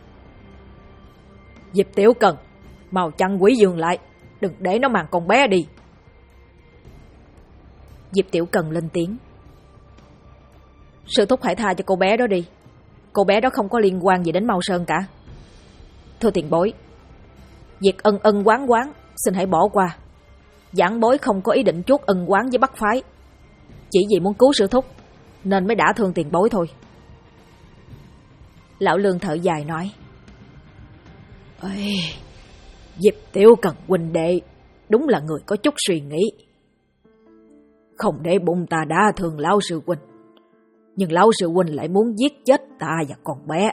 Diệp Tiểu Cần, mau chặn quỷ dương lại, đừng để nó mang con bé đi. Diệp Tiểu Cần lên tiếng. Sư thúc hãy tha cho cô bé đó đi. Cô bé đó không có liên quan gì đến Mao Sơn cả. Thưa tiền bối, việc ân ân quán quán xin hãy bỏ qua. Giảng bối không có ý định chuốc ân quán với Bắc Phái, chỉ vì muốn cứu sư thúc nên mới đã thương tiền bối thôi. Lão Lương thở dài nói. Ê, Diệp Tiểu Cần huynh đệ đúng là người có chút suy nghĩ. Không để bụng ta đã thương lão sư huynh, nhưng lão sư huynh lại muốn giết chết ta và con bé.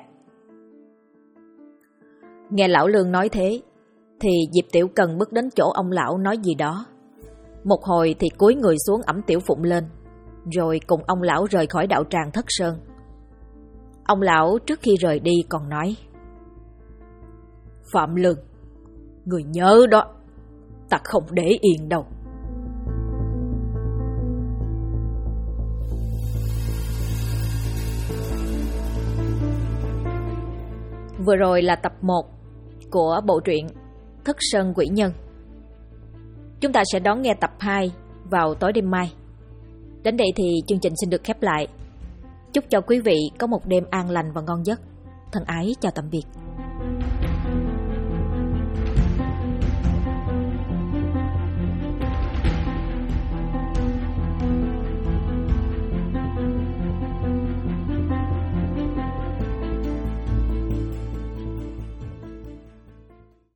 Nghe lão Lương nói thế thì Diệp Tiểu Cần bước đến chỗ ông lão nói gì đó. Một hồi thì cúi người xuống ẵm Tiểu Phụng lên, rồi cùng ông lão rời khỏi đạo tràng Thất Sơn. Ông lão trước khi rời đi còn nói. Phạm Lương, người nhớ đó, ta không để yên đâu. Vừa rồi là tập 1 của bộ truyện Thất Sơn Quỷ Nhân. Chúng ta sẽ đón nghe tập 2 vào tối đêm mai. Đến đây thì chương trình xin được khép lại. Chúc cho quý vị có một đêm an lành và ngon giấc. Thân ái chào tạm biệt.